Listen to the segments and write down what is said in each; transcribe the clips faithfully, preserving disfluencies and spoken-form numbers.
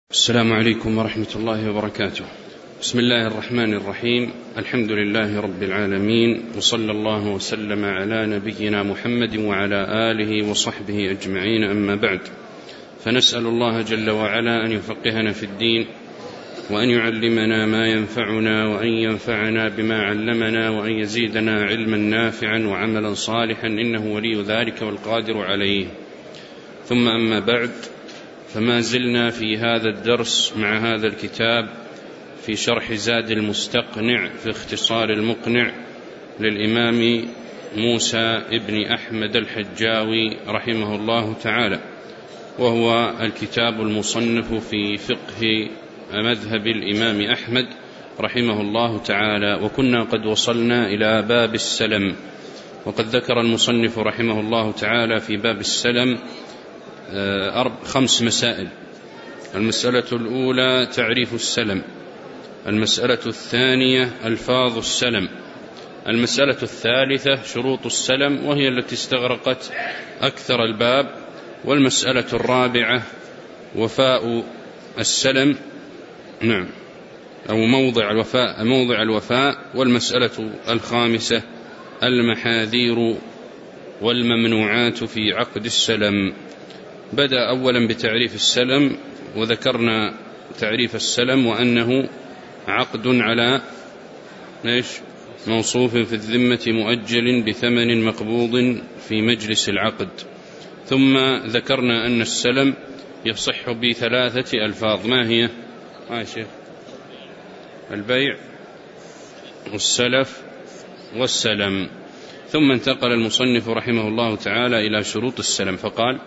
السلام عليكم ورحمة الله وبركاته. بسم الله الرحمن الرحيم. الحمد لله رب العالمين، وصلى الله وسلم على نبينا محمد وعلى آله وصحبه أجمعين، أما بعد، فنسأل الله جل وعلا أن يفقهنا في الدين، وأن يعلمنا ما ينفعنا، وأن ينفعنا بما علمنا، وأن يزيدنا علما نافعا وعملا صالحا، إنه ولي ذلك والقادر عليه. ثم أما بعد، فما زلنا في هذا الدرس مع هذا الكتاب في شرح زاد المستقنع في اختصار المقنع للإمام موسى ابن أحمد الحجاوي رحمه الله تعالى، وهو الكتاب المصنف في فقه مذهب الإمام أحمد رحمه الله تعالى. وكنا قد وصلنا إلى باب السلم، وقد ذكر المصنف رحمه الله تعالى في باب السلم خمس مسائل. المسألة الأولى تعريف السلم، المسألة الثانية ألفاظ السلم، المسألة الثالثة شروط السلم وهي التي استغرقت أكثر الباب، والمسألة الرابعة وفاء السلم، نعم أو موضع الوفاء موضع الوفاء والمسألة الخامسة المحاذير والممنوعات في عقد السلم. بدأ أولا بتعريف السلم، وذكرنا تعريف السلم وأنه عقد على إيش؟ موصوف في الذمة مؤجل بثمن مقبوض في مجلس العقد. ثم ذكرنا أن السلم يصح بثلاثة ألفاظ، ما هي؟ ما شيخ؟ البيع والسلف والسلم. ثم انتقل المصنف رحمه الله تعالى إلى شروط السلم فقال: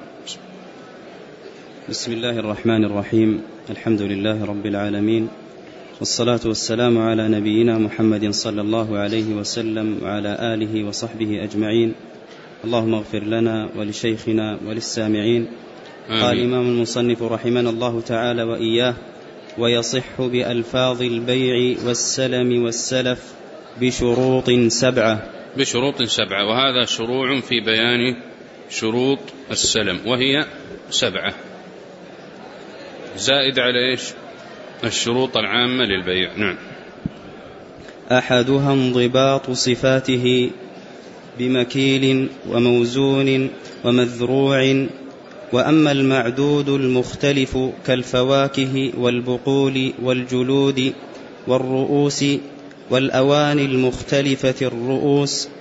بسم الله الرحمن الرحيم. الحمد لله رب العالمين، والصلاة والسلام على نبينا محمد صلى الله عليه وسلم وعلى آله وصحبه أجمعين. اللهم اغفر لنا ولشيخنا وللسامعين. آمين. قال الإمام المصنف رحمنا الله تعالى وإياه: ويصح بألفاظ البيع والسلم والسلف بشروط سبعة بشروط سبعة وهذا شروع في بيان شروط السلم، وهي سبعة زائد على إيش؟ الشروط العامة للبيع. نعم. أحدها انضباط صفاته بمكيل وموزون ومذروع. وأما المعدود المختلف كالفواكه والبقول والجلود والرؤوس والأواني المختلفة الرؤوس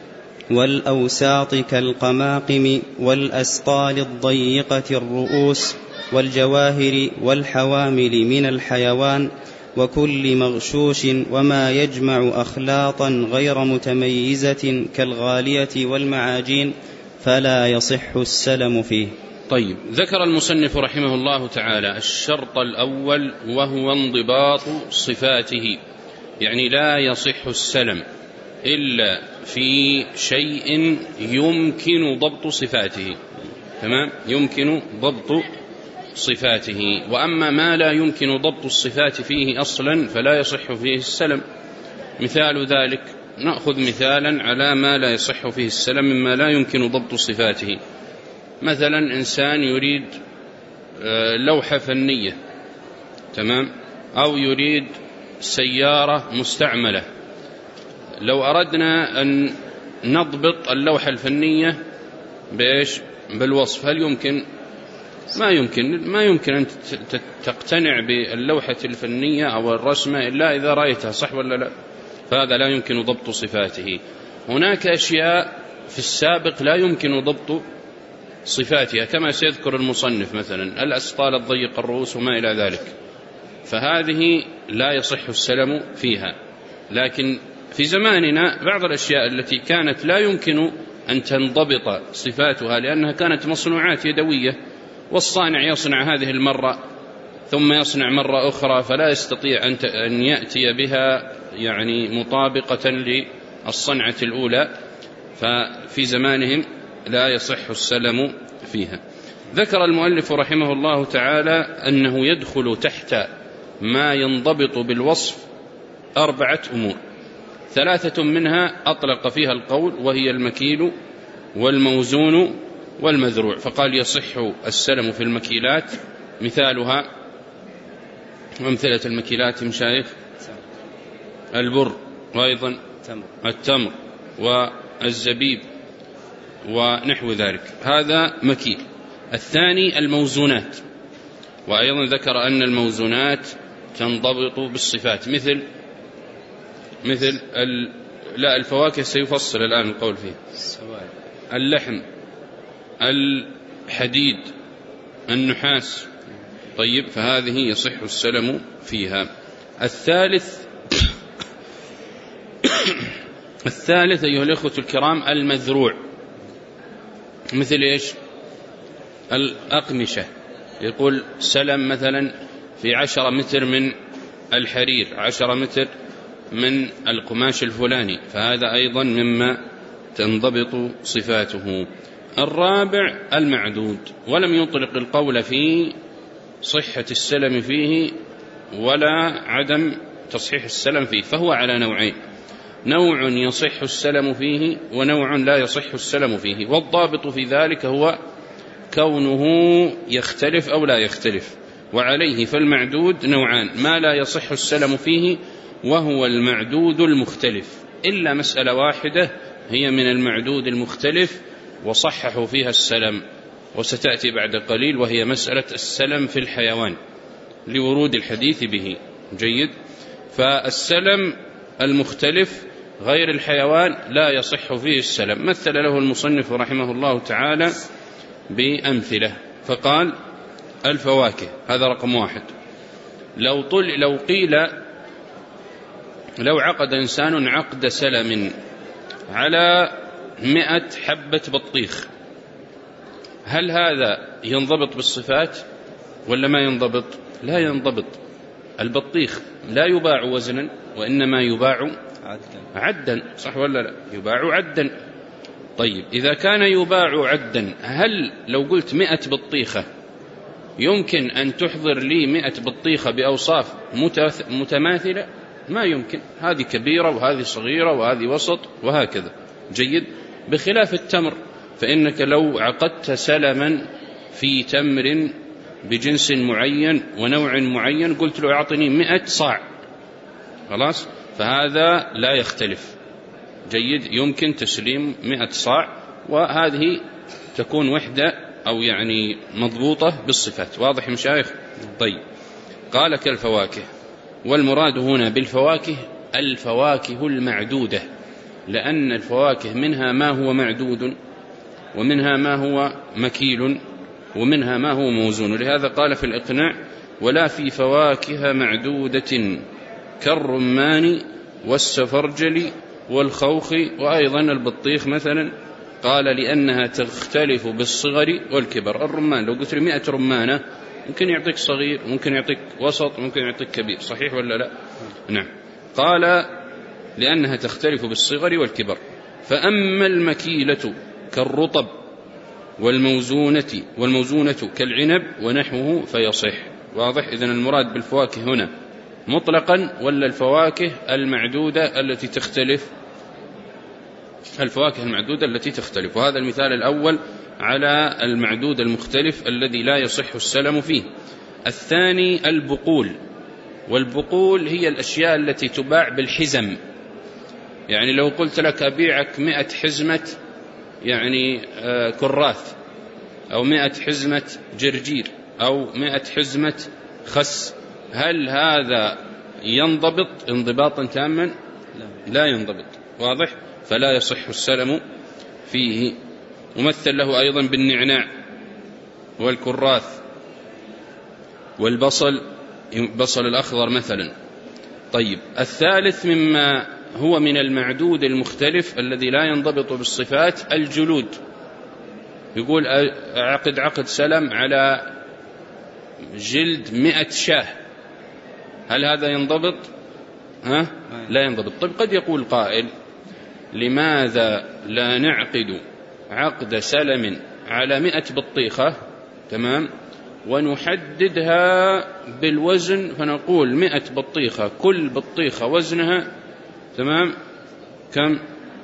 والأوساط كالقماقم والأسطال الضيقة الرؤوس والجواهر والحوامل من الحيوان وكل مغشوش وما يجمع أخلاطا غير متميزة كالغالية والمعاجين، فلا يصح السلم فيه. طيب، ذكر المصنف رحمه الله تعالى الشرط الأول وهو انضباط صفاته، يعني لا يصح السلم إلا في شيء يمكن ضبط صفاته. تمام، يمكن ضبط صفاته. وأما ما لا يمكن ضبط الصفات فيه أصلا فلا يصح فيه السلم. مثال ذلك، نأخذ مثالا على ما لا يصح فيه السلم مما لا يمكن ضبط صفاته. مثلا إنسان يريد لوحة فنية، تمام، أو يريد سيارة مستعملة. لو أردنا أن نضبط اللوحة الفنية بإيش؟ بالوصف، هل يمكن؟ ما يمكن ما يمكن أن تقتنع باللوحة الفنية أو الرسمة إلا إذا رأيتها، صح ولا لا؟ فهذا لا يمكن ضبط صفاته. هناك أشياء في السابق لا يمكن ضبط صفاتها، كما سيذكر المصنف مثلا الأسطال الضيق الرؤوس وما إلى ذلك، فهذه لا يصح السلم فيها. لكن في زماننا بعض الأشياء التي كانت لا يمكن أن تنضبط صفاتها لأنها كانت مصنوعات يدوية، والصانع يصنع هذه المرة ثم يصنع مرة أخرى، فلا يستطيع أن يأتي بها يعني مطابقة للصنعة الأولى، ففي زمانهم لا يصح السلم فيها. ذكر المؤلف رحمه الله تعالى أنه يدخل تحت ما ينضبط بالوصف أربعة أمور، ثلاثة منها أطلق فيها القول، وهي المكيل والموزون والمذروع. فقال يصح السلم في المكيلات، مثالها وأمثلة المكيلات مشايخ البر، وأيضا التمر والزبيب ونحو ذلك، هذا مكيل. الثاني الموزونات، وأيضا ذكر أن الموزونات تنضبط بالصفات، مثل مثل ال... لا الفواكه سيفصل الآن القول فيه، اللحم، الحديد، النحاس. طيب، فهذه يصح السلم فيها. الثالث الثالث أيها الأخوة الكرام المذروع، مثل إيش؟ الأقمشة، يقول سلم مثلا في عشرة متر من الحرير، عشرة متر من القماش الفلاني، فهذا أيضا مما تنضبط صفاته. الرابع المعدود، ولم يطلق القول في صحة السلم فيه ولا عدم تصحيح السلم فيه، فهو على نوعين: نوع يصح السلم فيه ونوع لا يصح السلم فيه، والضابط في ذلك هو كونه يختلف أو لا يختلف. وعليه فالمعدود نوعان: ما لا يصح السلم فيه وهو المعدود المختلف، إلا مسألة واحدة هي من المعدود المختلف وصححوا فيها السلم، وستأتي بعد قليل، وهي مسألة السلم في الحيوان لورود الحديث به. جيد. فالسلم المختلف غير الحيوان لا يصح فيه السلم. مثل له المصنف رحمه الله تعالى بأمثلة، فقال الفواكه، هذا رقم واحد. لو, طل لو قيل لو عقد إنسان عقد سلم على مئة حبة بطيخ، هل هذا ينضبط بالصفات ولا ما ينضبط؟ لا ينضبط. البطيخ لا يباع وزنا وإنما يباع عدا، صح ولا لا؟ يباع عدا. طيب، إذا كان يباع عدا، هل لو قلت مئة بطيخة يمكن أن تحضر لي مئة بطيخة بأوصاف متماثلة؟ ما يمكن، هذه كبيرة وهذه صغيرة وهذه وسط وهكذا. جيد. بخلاف التمر، فإنك لو عقدت سلما في تمر بجنس معين ونوع معين، قلت له أعطني مئة صاع، خلاص، فهذا لا يختلف. جيد. يمكن تسليم مئة صاع، وهذه تكون وحدة أو يعني مضبوطة بالصفات. واضح مشايخ؟ طيب. قال كالفواكه، والمراد هنا بالفواكه الفواكه المعدودة، لأن الفواكه منها ما هو معدود ومنها ما هو مكيل ومنها ما هو موزون. لهذا قال في الإقناع: ولا في فواكه معدودة كالرمان والسفرجل والخوخ، وأيضا البطيخ مثلا، قال لأنها تختلف بالصغر والكبر. الرمان لو قلت لي مئة رمانة ممكن يعطيك صغير، ممكن يعطيك وسط، ممكن يعطيك كبير، صحيح ولا لا؟ نعم. قال لأنها تختلف بالصغر والكبر. فأما المكيلة كالرطب والموزونة والموزونة كالعنب ونحوه فيصح. واضح؟ إذن المراد بالفواكه هنا مطلقا ولا الفواكه المعدودة التي تختلف؟ الفواكه المعدودة التي تختلف. وهذا المثال الأول على المعدود المختلف الذي لا يصح السلم فيه. الثاني البقول، والبقول هي الأشياء التي تباع بالحزم. يعني لو قلت لك أبيعك مئة حزمة يعني آه كراث، أو مئة حزمة جرجير، أو مئة حزمة خس، هل هذا ينضبط انضباطا تاما؟ لا ينضبط. واضح؟ فلا يصح السلم فيه. ومثل له أيضا بالنعناع والكراث والبصل، بصل الأخضر مثلا. طيب. الثالث مما هو من المعدود المختلف الذي لا ينضبط بالصفات الجلود. يقول عقد عقد سلم على جلد مئة شاه، هل هذا ينضبط؟ ها؟ لا ينضبط. طيب، قد يقول قائل: لماذا لا نعقد عقد سلم على مئة بطيخة، تمام، ونحددها بالوزن، فنقول مئة بطيخة كل بطيخة وزنها تمام كم؟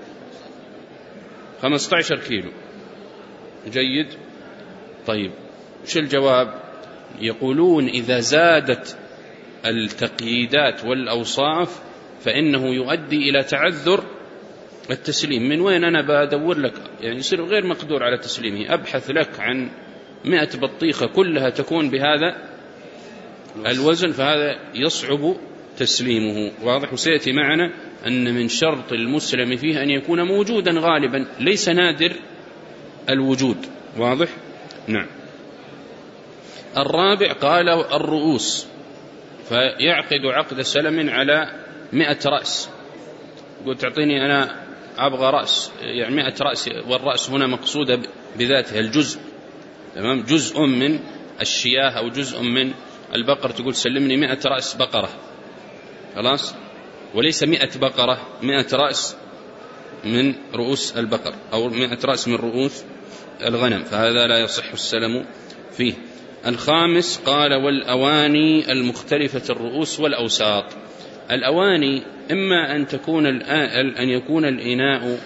خمسة عشر كيلو. جيد. طيب، شو الجواب؟ يقولون إذا زادت التقييدات والأوصاف فإنه يؤدي إلى تعذر التسليم. من وين أنا بدور لك يعني يصير غير مقدور على تسليمه، أبحث لك عن مئة بطيخة كلها تكون بهذا الوزن، فهذا يصعب تسليمه. واضح؟ وسيأتي معنا أن من شرط المسلم فيه أن يكون موجودا غالبا، ليس نادر الوجود. واضح؟ نعم. الرابع قال الرؤوس، فيعقد عقد سلم على مئة رأس. قلت تعطيني أنا أبغى رأس، يعني مئة رأس، والرأس هنا مقصودة بذاتها الجزء، تمام، جزء من الشياه أو جزء من البقر، تقول سلمني مئة رأس بقرة، خلاص، وليس مئة بقرة، مئة رأس من رؤوس البقر أو مئة رأس من رؤوس الغنم، فهذا لا يصح السلم فيه. الخامس قال والأواني المختلفة الرؤوس والأوساط. الأواني إما أن تكون أن يكون الإناء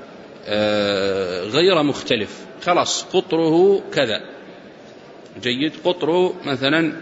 غير مختلف، خلاص قطره كذا، جيد، قطره مثلا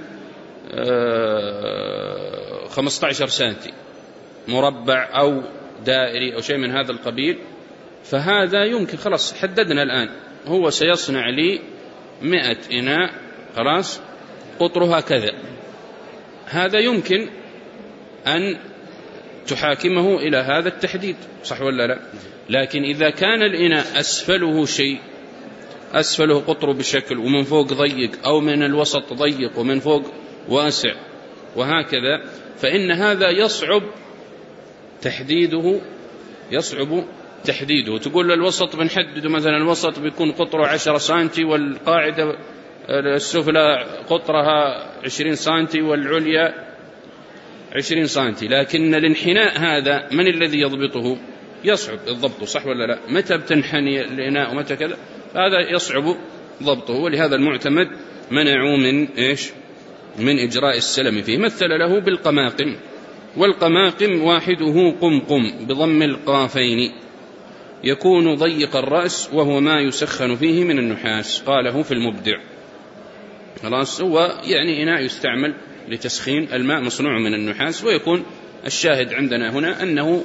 خمسة عشر سنتي مربع أو دائري أو شيء من هذا القبيل، فهذا يمكن خلاص حددنا الآن هو سيصنع لي مئة إناء، خلاص قطرها كذا، هذا يمكن أن تحاكمه إلى هذا التحديد، صح ولا لا؟ لكن إذا كان الإناء أسفله شيء، أسفله قطره بشكل ومن فوق ضيق، أو من الوسط ضيق ومن فوق واسع وهكذا، فإن هذا يصعب تحديده، يصعب تحديده. تقول الوسط بنحدده مثلا الوسط بيكون قطره عشرة سنتي، والقاعدة السفلى قطرها عشرين سنتي، والعليا عشرين سنتي، لكن الانحناء هذا من الذي يضبطه؟ يصعب الضبط، صح ولا لا؟ متى بتنحني الإناء ومتى كذا، هذا يصعب ضبطه، ولهذا المعتمد منعوا من إيش؟ من إجراء السلم فيه. مثل له بالقماقم، والقماقم واحده قمقم بضم القافين، يكون ضيق الرأس وهو ما يسخن فيه من النحاس، قاله في المبدع. خلاص، هو يعني إناء يستعمل لتسخين الماء، مصنوع من النحاس، ويكون الشاهد عندنا هنا أنه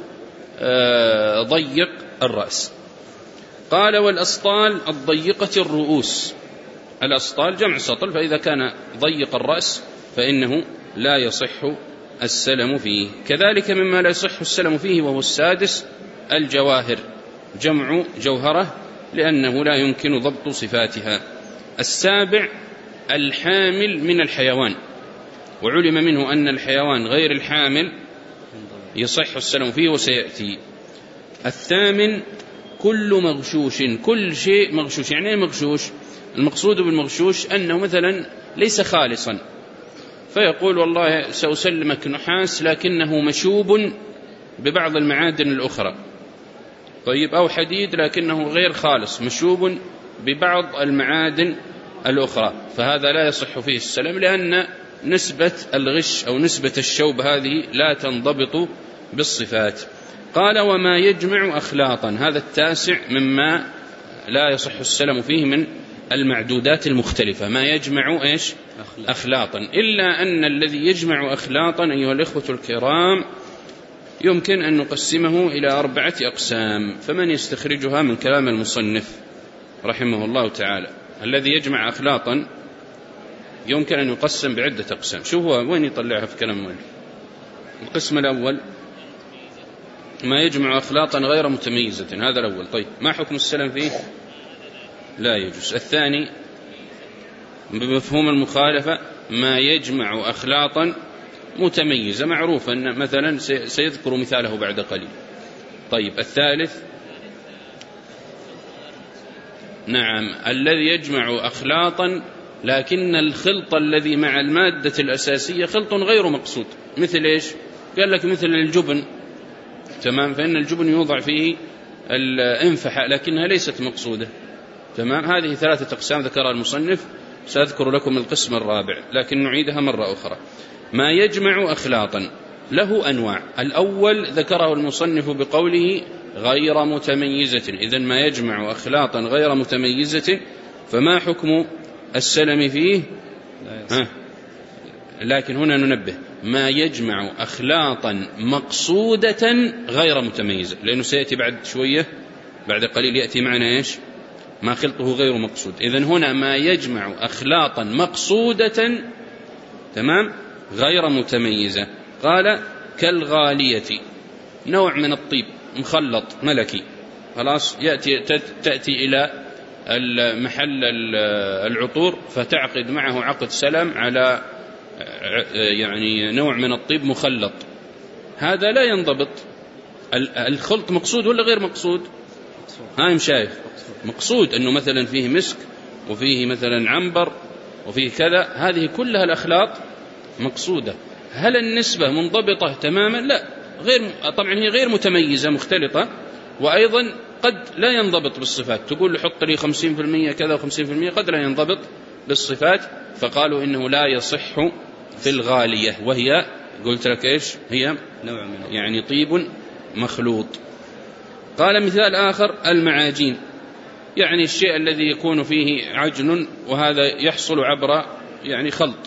ضيق الرأس. قال والأسطال الضيقة الرؤوس، الأسطال جمع سطل، فإذا كان ضيق الرأس فإنه لا يصح السلم فيه. كذلك مما لا يصح السلم فيه وهو السادس الجواهر، جمع جوهرة، لأنه لا يمكن ضبط صفاتها. السابع الحامل من الحيوان، وعلم منه أن الحيوان غير الحامل يصح السلم فيه وسيأتي. الثامن كل مغشوش، كل شيء مغشوش. يعني ايه مغشوش؟ المقصود بالمغشوش أنه مثلا ليس خالصا، فيقول والله سأسلمك نحاس لكنه مشوب ببعض المعادن الأخرى، طيب، أو حديد لكنه غير خالص مشوب ببعض المعادن الأخرى، فهذا لا يصح فيه السلم، لأن نسبة الغش أو نسبة الشوب هذه لا تنضبط بالصفات. قال وما يجمع أخلاطا، هذا التاسع مما لا يصح السلم فيه من المعدودات المختلفة، ما يجمع إيش؟ أخلاطا، إلا أن الذي يجمع أخلاطا أيها الإخوة الكرام يمكن أن نقسمه إلى أربعة أقسام، فمن يستخرجها من كلام المصنف رحمه الله تعالى. الذي يجمع أخلاطا يمكن أن يقسم بعدة أقسام. شو هو؟ وين يطلعها في كلام المؤلف؟ القسم الأول ما يجمع أخلاطا غير متميزة، هذا الأول. طيب، ما حكم السلم فيه؟ لا يجوز. الثاني بمفهوم المخالفة ما يجمع أخلاطا متميزة، معروف أن مثلا سيذكر مثاله بعد قليل. طيب، الثالث نعم الذي يجمع أخلاطا لكن الخلط الذي مع المادة الأساسية خلط غير مقصود، مثل إيش؟ قال لك مثل الجبن، تمام، فإن الجبن يوضع فيه الانفحة لكنها ليست مقصودة، تمام. هذه ثلاثة أقسام ذكرها المصنف، سأذكر لكم القسم الرابع لكن نعيدها مرة أخرى. ما يجمع أخلاطا له أنواع. الأول ذكره المصنف بقوله غير متميزة، إذن ما يجمع أخلاطا غير متميزة، فما حكم السلم فيه؟ ها. لكن هنا ننبه ما يجمع أخلاطا مقصودة غير متميزة، لأنه سيأتي بعد شوية بعد قليل يأتي معنا إيش؟ ما خلطه غير مقصود. إذن هنا ما يجمع أخلاطا مقصودة تمام غير متميزة. قال كالغالية، نوع من الطيب مخلط ملكي، خلاص يأتي تأتي إلى محل العطور فتعقد معه عقد سلم على يعني نوع من الطيب مخلط، هذا لا ينضبط. الخلط مقصود ولا غير مقصود؟ هاي شايف مقصود أنه مثلا فيه مسك وفيه مثلا عنبر وفيه كذا، هذه كلها الأخلاط مقصودة. هل النسبة منضبطة تماما؟ لا، غير طبعا هي غير متميزة مختلطة، وأيضا قد لا ينضبط بالصفات. تقول له حط لي خمسين بالمئة كذا وخمسين بالمئة، قد لا ينضبط بالصفات، فقالوا إنه لا يصح في الغالية، وهي قلت لك إيش هي؟ نوع من يعني طيب مخلوط. قال مثال آخر المعاجين، يعني الشيء الذي يكون فيه عجن وهذا يحصل عبر يعني خلط.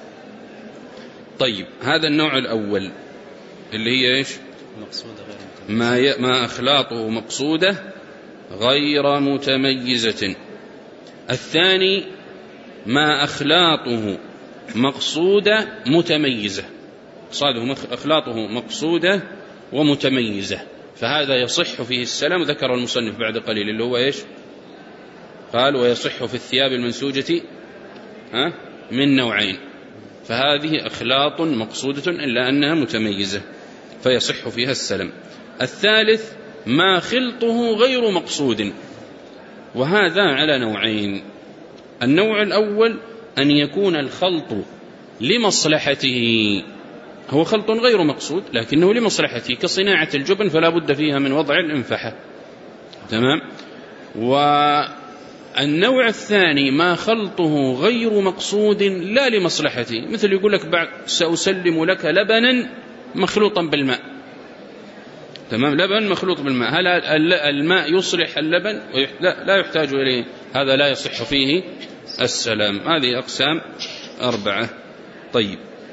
طيب هذا النوع الأول اللي هي إيش؟ مقصودة غير ما, ي... ما أخلاطه مقصودة غير متميزة. الثاني ما أخلاطه مقصودة متميزة، صاده أخلاطه مقصودة ومتميزة، فهذا يصح فيه السلام. ذكر المصنف بعد قليل اللي هو إيش؟ قال ويصح في الثياب المنسوجة ها من نوعين، فهذه أخلاط مقصودة إلا أنها متميزة فيصح فيها السلم. الثالث ما خلطه غير مقصود، وهذا على نوعين. النوع الأول أن يكون الخلط لمصلحته، هو خلط غير مقصود لكنه لمصلحته، كصناعة الجبن فلا بد فيها من وضع الإنفحة، تمام. والنوع الثاني ما خلطه غير مقصود لا لمصلحته، مثل يقول لك بعد سأسلم لك لبنا مخلوطا بالماء، تمام، لبن مخلوط بالماء، هل الماء يصلح اللبن؟ لا، لا يحتاج إليه، هذا لا يصح فيه السلام. هذه أقسام أربعة. طيب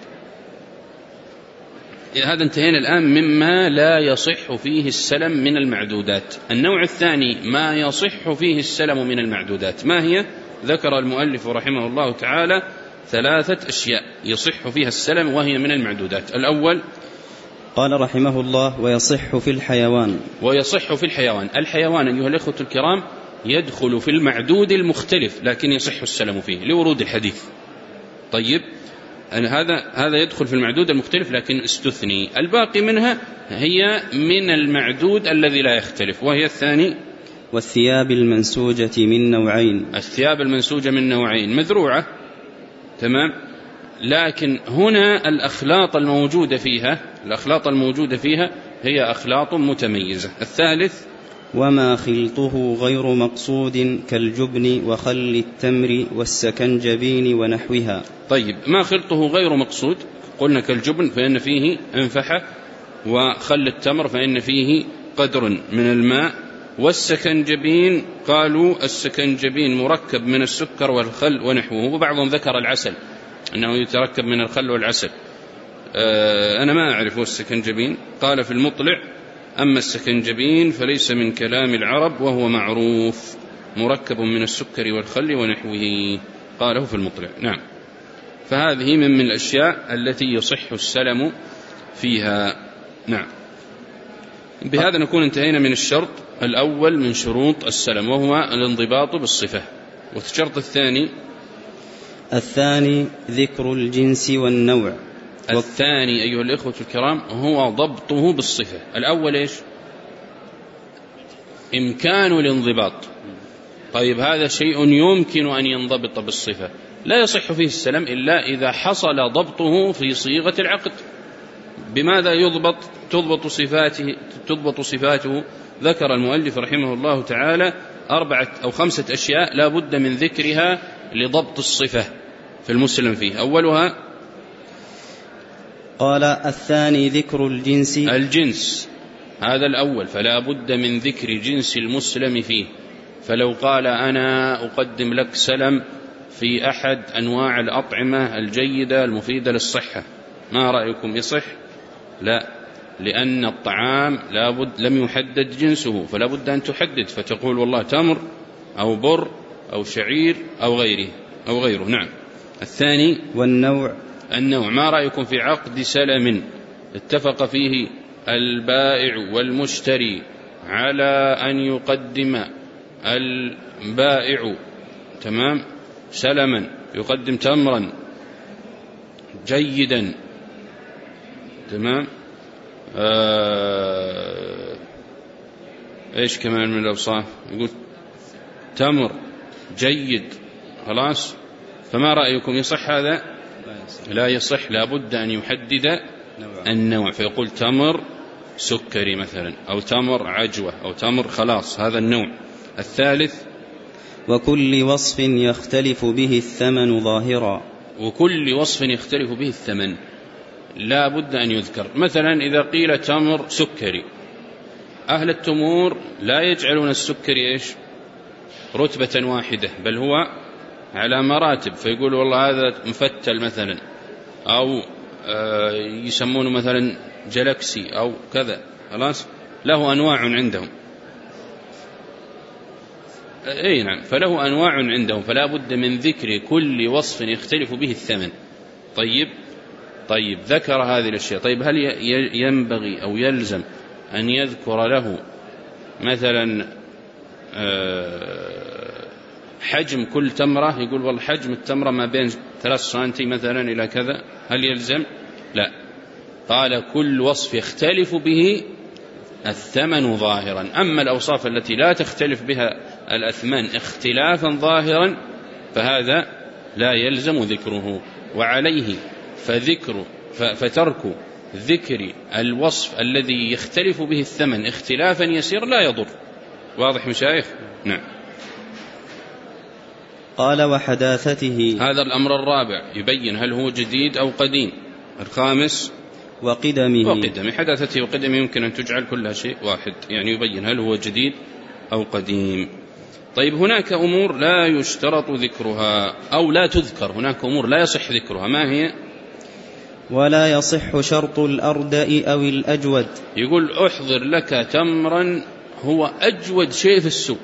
هذا انتهينا الآن مما لا يصح فيه السلم من المعدودات. النوع الثاني ما يصح فيه السلم من المعدودات، ما هي؟ ذكر المؤلف رحمه الله تعالى ثلاثة أشياء يصح فيها السلم وهي من المعدودات. الأول قال رحمه الله ويصح في الحيوان. ويصح في الحيوان، الحيوان أيها الأخوة الكرام يدخل في المعدود المختلف لكن يصح السلم فيه لورود الحديث. طيب هذا هذا يدخل في المعدود المختلف لكن استثني، الباقي منها هي من المعدود الذي لا يختلف، وهي الثاني والثياب المنسوجة من نوعين. الثياب المنسوجة من نوعين مذروعة، تمام، لكن هنا الأخلاط الموجودة فيها الأخلاط الموجودة فيها هي أخلاط متميزة. الثالث وما خلطه غير مقصود كالجبن وخل التمر والسكنجبين ونحوها. طيب ما خلطه غير مقصود، قلنا كالجبن فإن فيه أنفحة، وخل التمر فإن فيه قدر من الماء، والسكنجبين قالوا السكنجبين مركب من السكر والخل ونحوه، وبعضهم ذكر العسل أنه يتركب من الخل والعسل، أه أنا ما أعرف السكنجبين. قال في المطلع أما السكنجبين فليس من كلام العرب وهو معروف مركب من السكر والخل ونحوه، قاله في المطلع. نعم، فهذه من, من الأشياء التي يصح السلم فيها. نعم، بهذا نكون انتهينا من الشرط الأول من شروط السلم وهو الانضباط بالصفة. والشرط الثاني الثاني ذكر الجنس والنوع. الثاني أيها الإخوة الكرام هو ضبطه بالصفة. الأول إيش؟ إمكان الانضباط. طيب هذا شيء يمكن أن ينضبط بالصفة، لا يصح فيه السلم إلا إذا حصل ضبطه في صيغة العقد. بماذا يضبط؟ تضبط صفاته تضبط صفاته ذكر المؤلف رحمه الله تعالى أربعة أو خمسة أشياء لا بد من ذكرها لضبط الصفة في المسلم فيه. أولها قال الثاني ذكر الجنس. الجنس هذا الأول، فلا بد من ذكر جنس المسلم فيه. فلو قال أنا أقدم لك سلم في أحد أنواع الأطعمة الجيدة المفيدة للصحة، ما رأيكم يصح؟ لا، لأن الطعام لابد لم يحدد جنسه، فلا بد أن تحدد، فتقول والله تمر أو بر أو شعير أو غيره أو غيره. نعم. الثاني والنوع. النوع، ما رأيكم في عقد سلم اتفق فيه البائع والمشتري على أن يقدم البائع تمام سلما، يقدم تمرا جيدا تمام آه ايش كمان من الأوصاف، يقول تمر جيد خلاص، فما رأيكم يصح هذا؟ لا يصح، لا بد أن يحدد النوع، فيقول تمر سكري مثلا، أو تمر عجوة، أو تمر خلاص، هذا النوع. الثالث وكل وصف يختلف به الثمن ظاهرا. وكل وصف يختلف به الثمن لا بد أن يذكر. مثلا إذا قيل تمر سكري، أهل التمور لا يجعلون السكري إيش رتبة واحدة، بل هو على مراتب، فيقول والله هذا مفتل مثلا، أو يسمونه مثلا جلكسي أو كذا، خلاص له أنواع عندهم. أي نعم، فله أنواع عندهم، فلا بد من ذكر كل وصف يختلف به الثمن. طيب طيب ذكر هذه الأشياء، طيب هل ينبغي أو يلزم أن يذكر له مثلا حجم كل تمرة، يقول والله حجم التمرة ما بين ثلاث سنتي مثلا إلى كذا، هل يلزم؟ لا، قال كل وصف يختلف به الثمن ظاهرا. أما الأوصاف التي لا تختلف بها الأثمان اختلافا ظاهرا فهذا لا يلزم ذكره، وعليه فذكر فترك ذكر الوصف الذي يختلف به الثمن اختلافا يسير لا يضر. واضح مشايخ؟ نعم. قال وحداثته، هذا الأمر الرابع يبين هل هو جديد أو قديم. الخامس وقدمه. وقدمه، حداثته وقدمه يمكن أن تجعل كلها شيء واحد، يعني يبين هل هو جديد أو قديم. طيب هناك أمور لا يشترط ذكرها أو لا تذكر، هناك أمور لا يصح ذكرها، ما هي؟ ولا يصح شرط الأردأ أو الأجود. يقول أحضر لك تمرا هو أجود شيء في السوق،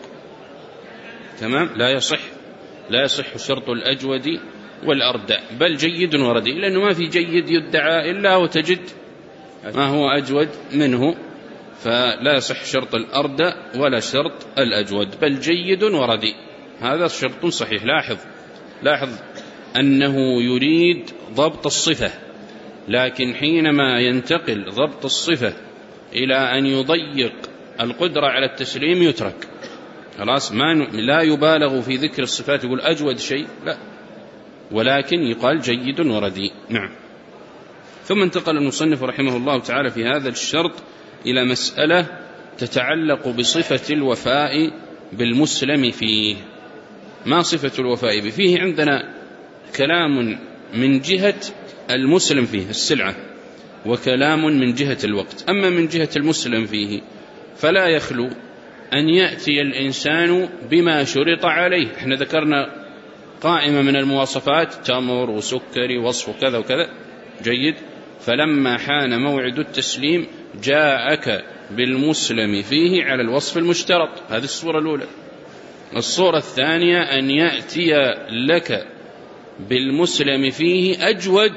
تمام، لا يصح لا يصح شرط الأجود والأردأ، بل جيد ورديء، لأنه ما في جيد يدعى إلا وتجد ما هو أجود منه، فلا يصح شرط الأردأ ولا شرط الأجود، بل جيد ورديء، هذا شرط صحيح. لاحظ لاحظ أنه يريد ضبط الصفة، لكن حينما ينتقل ضبط الصفة إلى أن يضيق القدرة على التسليم يترك، خلاص، ما لا يبالغ في ذكر الصفات، يقول أجود شيء لا، ولكن يقال جيد ورديء. نعم. ثم انتقل المصنف رحمه الله تعالى في هذا الشرط إلى مسألة تتعلق بصفة الوفاء بالمسلم فيه. ما صفة الوفاء به؟ فيه عندنا كلام من جهة المسلم فيه السلعة، وكلام من جهة الوقت. أما من جهة المسلم فيه فلا يخلو أن يأتي الإنسان بما شرط عليه. احنا ذكرنا قائمة من المواصفات، تمر وسكري وصف كذا وكذا، جيد، فلما حان موعد التسليم جاءك بالمسلم فيه على الوصف المشترط، هذه الصورة الأولى. الصورة الثانية أن يأتي لك بالمسلم فيه أجود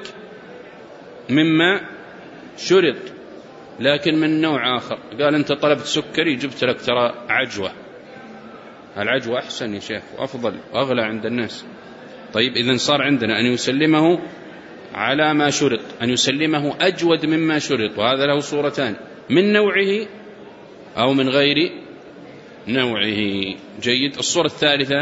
مما شرط، لكن من نوع آخر، قال أنت طلبت سكري جبت لك ترى عجوة، العجوة أحسن يا شيخ وأفضل وأغلى عند الناس. طيب إذن صار عندنا أن يسلمه على ما شرط، أن يسلمه أجود مما شرط، وهذا له صورتان، من نوعه أو من غير نوعه، جيد. الصورة الثالثة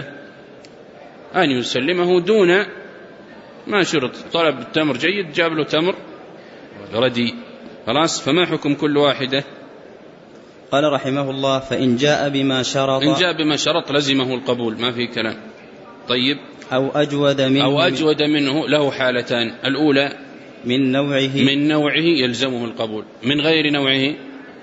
أن يسلمه دون ما شرط، طلب التمر جيد جاب له تمر رديء، خلاص، فما حكم كل واحدة؟ قال رحمه الله فإن جاء بما شرط، إن جاء بما شرط لزمه القبول، ما في كلام. طيب أو أجود منه, أو أجود منه له حالتان، الأولى من نوعه من نوعه يلزمه القبول، من غير نوعه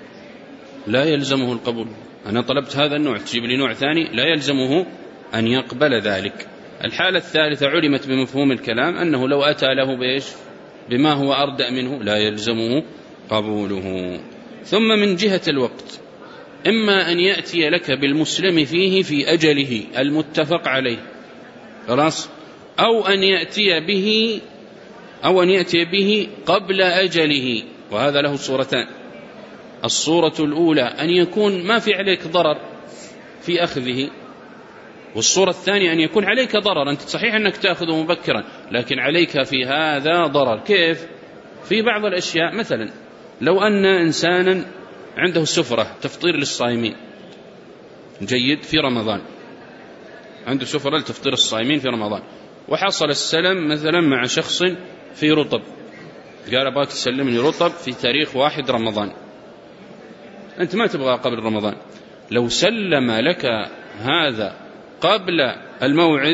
لا يلزمه القبول. أنا طلبت هذا النوع تجيب لي نوع ثاني، لا يلزمه أن يقبل ذلك. الحالة الثالثة علمت بمفهوم الكلام أنه لو أتى له بإيش؟ بما هو أردأ منه لا يلزمه قبوله. ثم من جهة الوقت، إما أن يأتي لك بالمسلم فيه في أجله المتفق عليه خلاص، أو أن يأتي به أو أن يأتي به قبل أجله، وهذا له صورتان. الصورة الأولى أن يكون ما في عليك ضرر في أخذه، والصورة الثانية أن يكون عليك ضرر، أنت صحيح أنك تأخذه مبكرا لكن عليك في هذا ضرر. كيف؟ في بعض الأشياء، مثلا لو أن إنسانا عنده سفرة تفطير للصائمين جيد في رمضان، عنده سفرة لتفطير الصائمين في رمضان، وحصل السلم مثلا مع شخص في رطب، قال أباك تسلمني رطب في تاريخ واحد رمضان، أنت ما تبغى قبل رمضان، لو سلم لك هذا قبل الموعد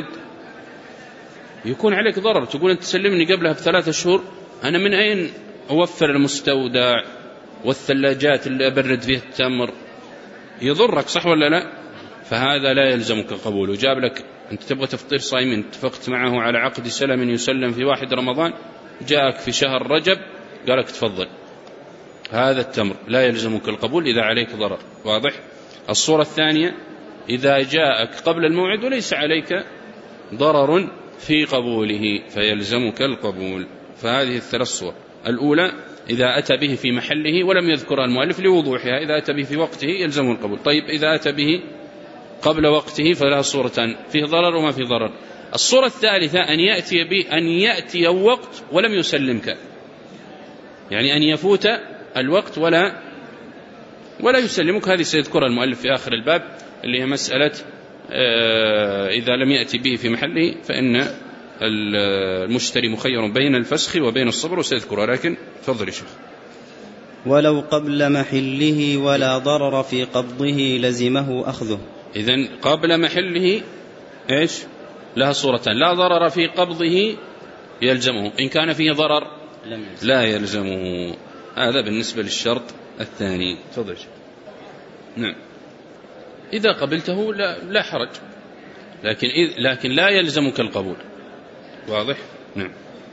يكون عليك ضرر، تقول أنت تسلمني قبلها بثلاثة شهور، أنا من أين أوفر المستودع والثلاجات اللي أبرد فيه التمر؟ يضرك صح ولا لا؟ فهذا لا يلزمك قبوله. جاب لك أنت تبغى تفطير صائمين، اتفقت معه على عقد سلم يسلم في واحد رمضان، جاءك في شهر رجب قالك تفضل هذا التمر، لا يلزمك القبول إذا عليك ضرر. واضح؟ الصورة الثانية إذا جاءك قبل الموعد وليس عليك ضرر في قبوله فيلزمك القبول. فهذه الثلاث صور. الأولى إذا أتى به في محله ولم يذكرها المؤلف لوضوحها، إذا أتى به في وقته يلزم القبول. طيب إذا أتى به قبل وقته فلها صورتان، فيه ضرر وما فيه ضرر. الصورة الثالثة أن يأتي به أن يأتي وقت ولم يسلمك، يعني أن يفوت الوقت ولا ولا يسلمك، هذه سيذكرها المؤلف في آخر الباب اللي هي مسألة إذا لم يأتي به في محله فإن المشتري مخير بين الفسخ وبين الصبر، وسيذكرها. لكن تفضل يا شيخ. ولو قبل محله ولا ضرر في قبضه لزمه أخذه. إذن قبل محله إيش؟ لها صورتان، لا ضرر في قبضه يلزمه، إن كان فيه ضرر لا يلزمه. هذا بالنسبة للشرط الثاني. تفضل يا شيخ. نعم، إذا قبلته لا, لا حرج، لكن, لكن لا يلزمك القبول. واضح؟ نعم.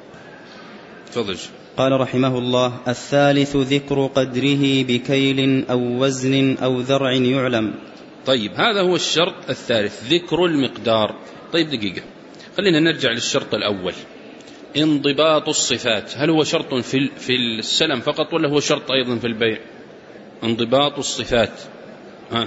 تفضل. قال رحمه الله: الثالث ذكر قدره بكيل أو وزن أو ذرع يعلم. طيب هذا هو الشرط الثالث، ذكر المقدار. طيب دقيقة، خلينا نرجع للشرط الأول، انضباط الصفات. هل هو شرط في في السلم فقط ولا هو شرط أيضا في البيع؟ انضباط الصفات ها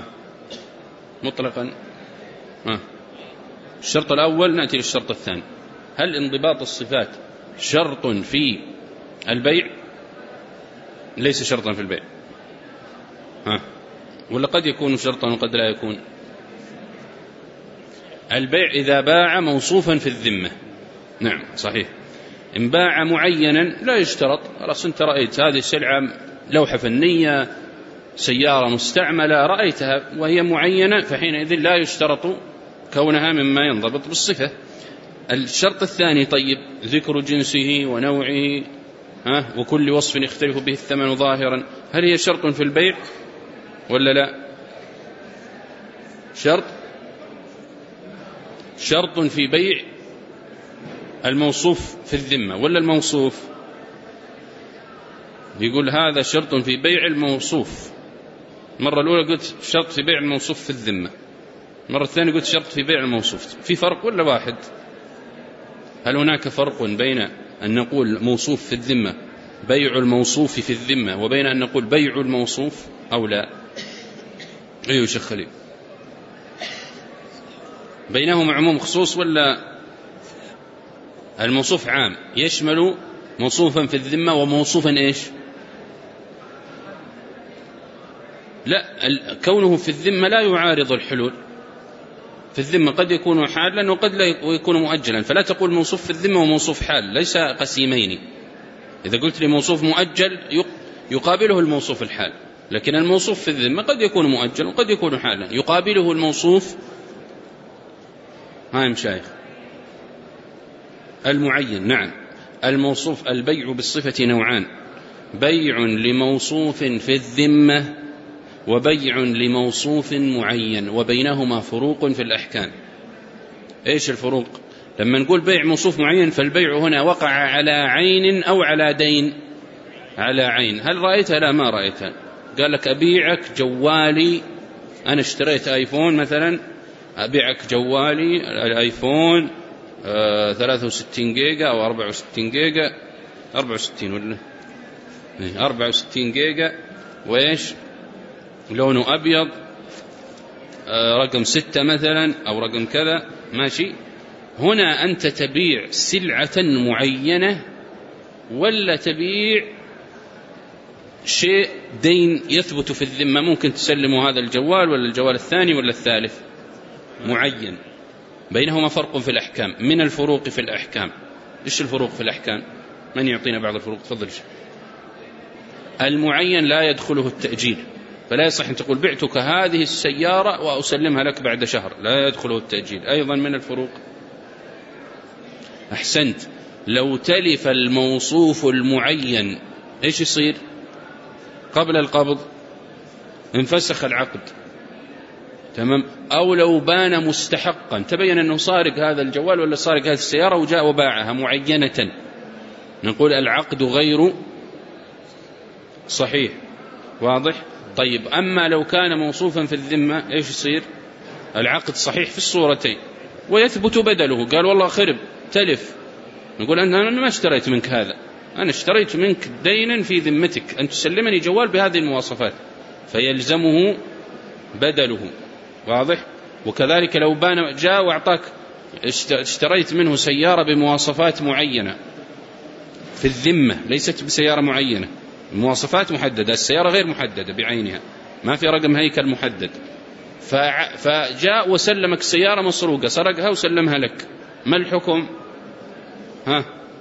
مطلقا ها. الشرط الأول، نأتي للشرط الثاني. هل انضباط الصفات شرط في البيع؟ ليس شرطا في البيع ها، ولا قد يكون شرطا وقد لا يكون. البيع إذا باع موصوفا في الذمة، نعم صحيح. إن باع معينا لا يشترط، خلاص أنت رأيت هذه السلعة لوحة فنية سيارة مستعملة رأيتها وهي معينة، فحينئذ لا يشترط كونها مما ينضبط بالصفة. الشرط الثاني طيب ذكر جنسه ونوعه ها وكل وصف يختلف به الثمن ظاهرا، هل هي شرط في البيع ولا لا؟ شرط شرط في بيع الموصوف في الذمة ولا الموصوف؟ يقول هذا شرط في بيع الموصوف. المرة الأولى قلت شرط في بيع الموصوف في الذمة، المرة الثانية قلت شرط في بيع الموصوف. في فرق ولا واحد؟ هل هناك فرق بين أن نقول موصوف في الذمة بيع الموصوف في الذمة وبين أن نقول بيع الموصوف أو لا؟ أيوة شيخ خليل، بينهما عموم خصوص ولا الموصوف عام يشمل موصوفا في الذمة وموصوفا إيش؟ لا، كونه في الذمة لا يعارض الحلول. في الذمة قد يكون حالا وقد لا يكون مؤجلا، فلا تقول موصوف في الذمة وموصوف حال، ليس قسيمين. إذا قلت لي موصوف مؤجل يقابله الموصوف الحال، لكن الموصوف في الذمة قد يكون مؤجل وقد يكون حالا يقابله الموصوف هاي مشايخ المعين. نعم، الموصوف البيع بالصفة نوعان، بيع لموصوف في الذمة وبيع لموصوف معين، وبينهما فروق في الأحكام. إيش الفروق؟ لما نقول بيع موصوف معين فالبيع هنا وقع على عين أو على دين؟ على عين. هل رأيتها؟ لا ما رأيتها. قال لك أبيعك جوالي، أنا اشتريت آيفون مثلا، أبيعك جوالي الآيفون آه ثلاثة وستين جيجا أو أربعة وستين جيجا، أربعة وستين ولا أربعة وستين جيجا، وإيش لونه أبيض، آه رقم ستة مثلا أو رقم كذا، ماشي. هنا أنت تبيع سلعة معينة ولا تبيع شيء دين يثبت في الذمة؟ ممكن تسلموا هذا الجوال ولا الجوال الثاني ولا الثالث، معين. بينهما فرق في الأحكام. من الفروق في الأحكام، إيش الفروق في الأحكام؟ من يعطينا بعض الفروق؟ تفضل. المعين لا يدخله التأجيل، فلا يصح أن تقول بعتك هذه السيارة وأسلمها لك بعد شهر، لا يدخله التأجيل. أيضا من الفروق، أحسنت، لو تلف الموصوف المعين إيش يصير؟ قبل القبض انفسخ العقد، تمام. أو لو بان مستحقا، تبين أنه سارق هذا الجوال ولا سارق هذه السيارة وجاء وباعها معينة، نقول العقد غير صحيح. واضح؟ طيب، أما لو كان موصوفا في الذمة إيش يصير؟ العقد صحيح في الصورتين ويثبت بدله. قال والله خرب تلف، نقول أنا ما اشتريت منك هذا، أنا اشتريت منك دينا في ذمتك أن تسلمني جوال بهذه المواصفات، فيلزمه بدله. واضح؟ وكذلك لو بان جاء وأعطاك، اشتريت منه سيارة بمواصفات معينة في الذمة، ليست بسيارة معينة، المواصفات محددة، السيارة غير محددة بعينها، ما في رقم هيكل محدد، فجاء وسلمك سيارة مسروقة، سرقها وسلمها لك، ما الحكم؟ ها؟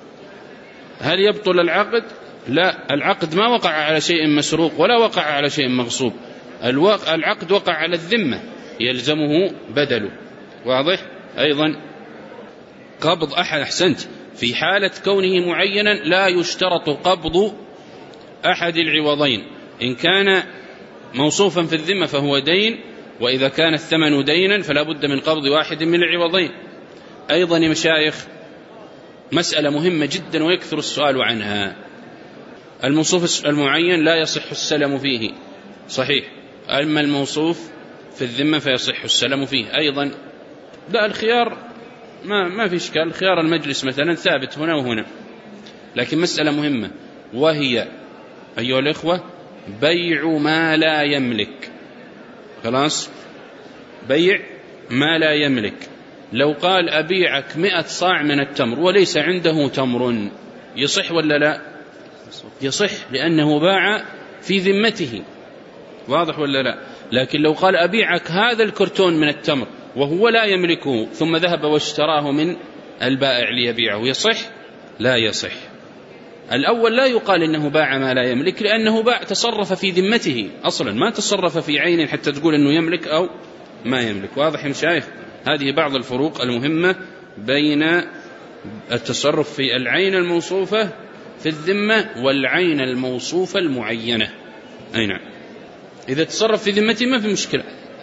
هل يبطل العقد؟ لا، العقد ما وقع على شيء مسروق ولا وقع على شيء مغصوب، العقد وقع على الذمة، يلزمه بدله. واضح؟ أيضا قبض أحد، أحسنت، في حالة كونه معينا لا يشترط قبض أحد العوضين، إن كان موصوفا في الذمة فهو دين، وإذا كان الثمن دينا فلا بد من قبض واحد من العوضين. أيضا يا مشايخ مسألة مهمة جدا ويكثر السؤال عنها، الموصوف المعين لا يصح السلم فيه، صحيح، أما الموصوف في الذمة فيصح السلم فيه. أيضا لا، الخيار ما ما في إشكال، خيار المجلس مثلا ثابت هنا وهنا، لكن مسألة مهمة وهي أيها الإخوة بيع ما لا يملك. خلاص، بيع ما لا يملك. لو قال أبيعك مئة صاع من التمر وليس عنده تمر، يصح ولا لا؟ يصح، لأنه باع في ذمته. واضح ولا لا؟ لكن لو قال أبيعك هذا الكرتون من التمر وهو لا يملكه ثم ذهب واشتراه من البائع ليبيعه، يصح؟ لا يصح. الأول لا يقال إنه باع ما لا يملك، لأنه باع تصرف في ذمته أصلا، ما تصرف في عين حتى تقول إنه يملك أو ما يملك. واضح يا مشايخ؟ هذه بعض الفروق المهمة بين التصرف في العين الموصوفة في الذمة والعين الموصوفة المعينة. أي نعم، إذا تصرف في ذمته ما في مشكلة.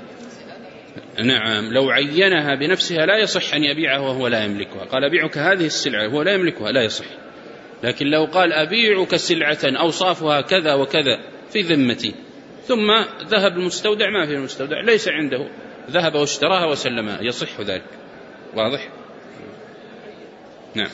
نعم، لو عينها بنفسها لا يصح أن يبيعها وهو لا يملكها، قال أبيعك هذه السلعة وهو لا يملكها، لا يصح. لكن لو قال أبيعك سلعة أوصافها كذا وكذا في ذمتي، ثم ذهب المستودع ما في المستودع ليس عنده، ذهب واشتراها وسلمها، يصح ذلك. واضح؟ نعم.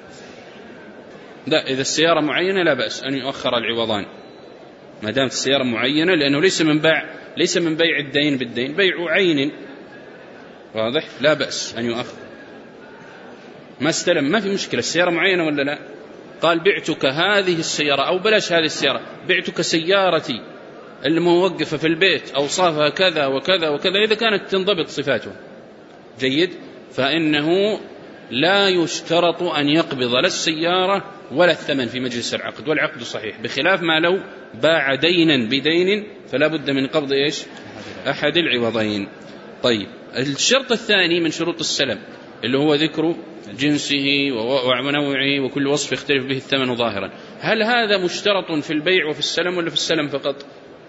لا، إذا السيارة معينة لا بأس أن يؤخر العوضان ما دامت السيارة معينة، لأنه ليس من باع ليس من بيع الدين بالدين، بيع عين. واضح؟ لا بأس أن يؤخر، ما استلم ما في مشكلة، السيارة معينة ولا لا؟ قال بعتك هذه السيارة، أو بلاش هذه السيارة، بعتك سيارتي الموقفة في البيت أوصافها كذا وكذا وكذا، إذا كانت تنضبط صفاته جيد، فإنه لا يشترط أن يقبض لا السيارة ولا الثمن في مجلس العقد، والعقد صحيح، بخلاف ما لو باع دينا بدين فلا بد من قبض إيش؟ أحد العوضين. طيب، الشرط الثاني من شروط السلم اللي هو ذكر جنسه ونوعه وكل وصف يختلف به الثمن ظاهرا. هل هذا مشترط في البيع وفي السلم ولا في السلم فقط؟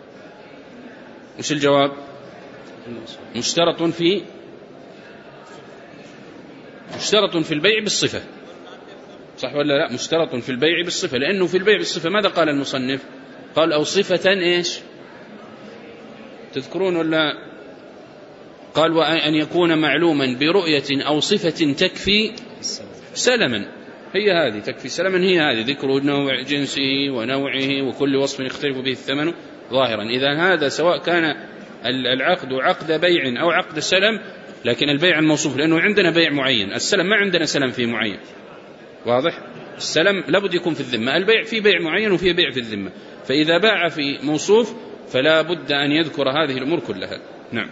وش الجواب؟ مشترط في مشترط في البيع بالصفة، صح ولا لا؟ مشترط في البيع بالصفة، لأنه في البيع بالصفة ماذا قال المصنف؟ قال أو صفة إيش؟ تذكرون ولا؟ قال وأن يكون معلوما برؤية أو صفة تكفي سلما، هي هذه تكفي سلما، هي هذه ذكر نوع جنسه ونوعه وكل وصف يختلف به الثمن ظاهرا. إذا هذا سواء كان العقد عقد بيع أو عقد سلم، لكن البيع الموصوف، لأنه عندنا بيع معين، السلم ما عندنا سلم فيه معين، واضح؟ السلم لابد يكون في الذمة، البيع في بيع معين وفي بيع في الذمة، فإذا باع في موصوف فلا بد أن يذكر هذه الأمور كلها. نعم.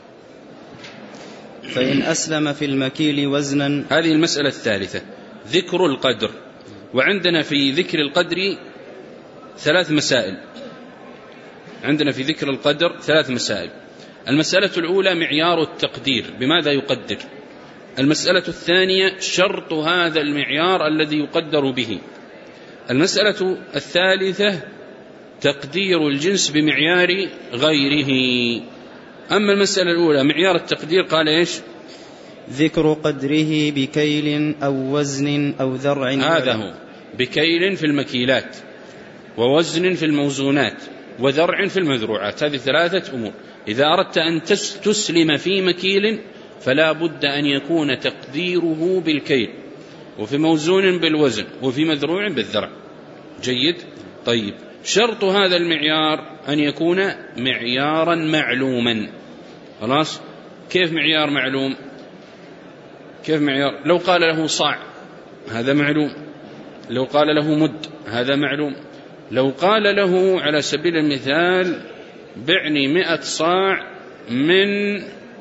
فإن أسلم في المكيل وزنا، هذه المسألة الثالثة، ذكر القدر. وعندنا في ذكر القدر ثلاث مسائل، عندنا في ذكر القدر ثلاث مسائل. المسألة الأولى معيار التقدير، بماذا يقدر؟ المسألة الثانية شرط هذا المعيار الذي يقدر به. المسألة الثالثة تقدير الجنس بمعيار غيره. أما المسألة الأولى معيار التقدير قال إيش؟ ذكر قدره بكيل أو وزن أو ذرع. هذا هو، بكيل في المكيلات، ووزن في الموزونات، وذرع في المذروعات، هذه ثلاثة أمور. إذا أردت أن تسلم في مكيل فلا بد أن يكون تقديره بالكيل، وفي موزون بالوزن، وفي مذروع بالذرع. جيد؟ طيب، شرط هذا المعيار أن يكون معيارا معلوما. خلاص؟ كيف معيار معلوم؟ كيف معيار؟ لو قال له صاع هذا معلوم، لو قال له مد هذا معلوم، لو قال له على سبيل المثال بعني مئة صاع من،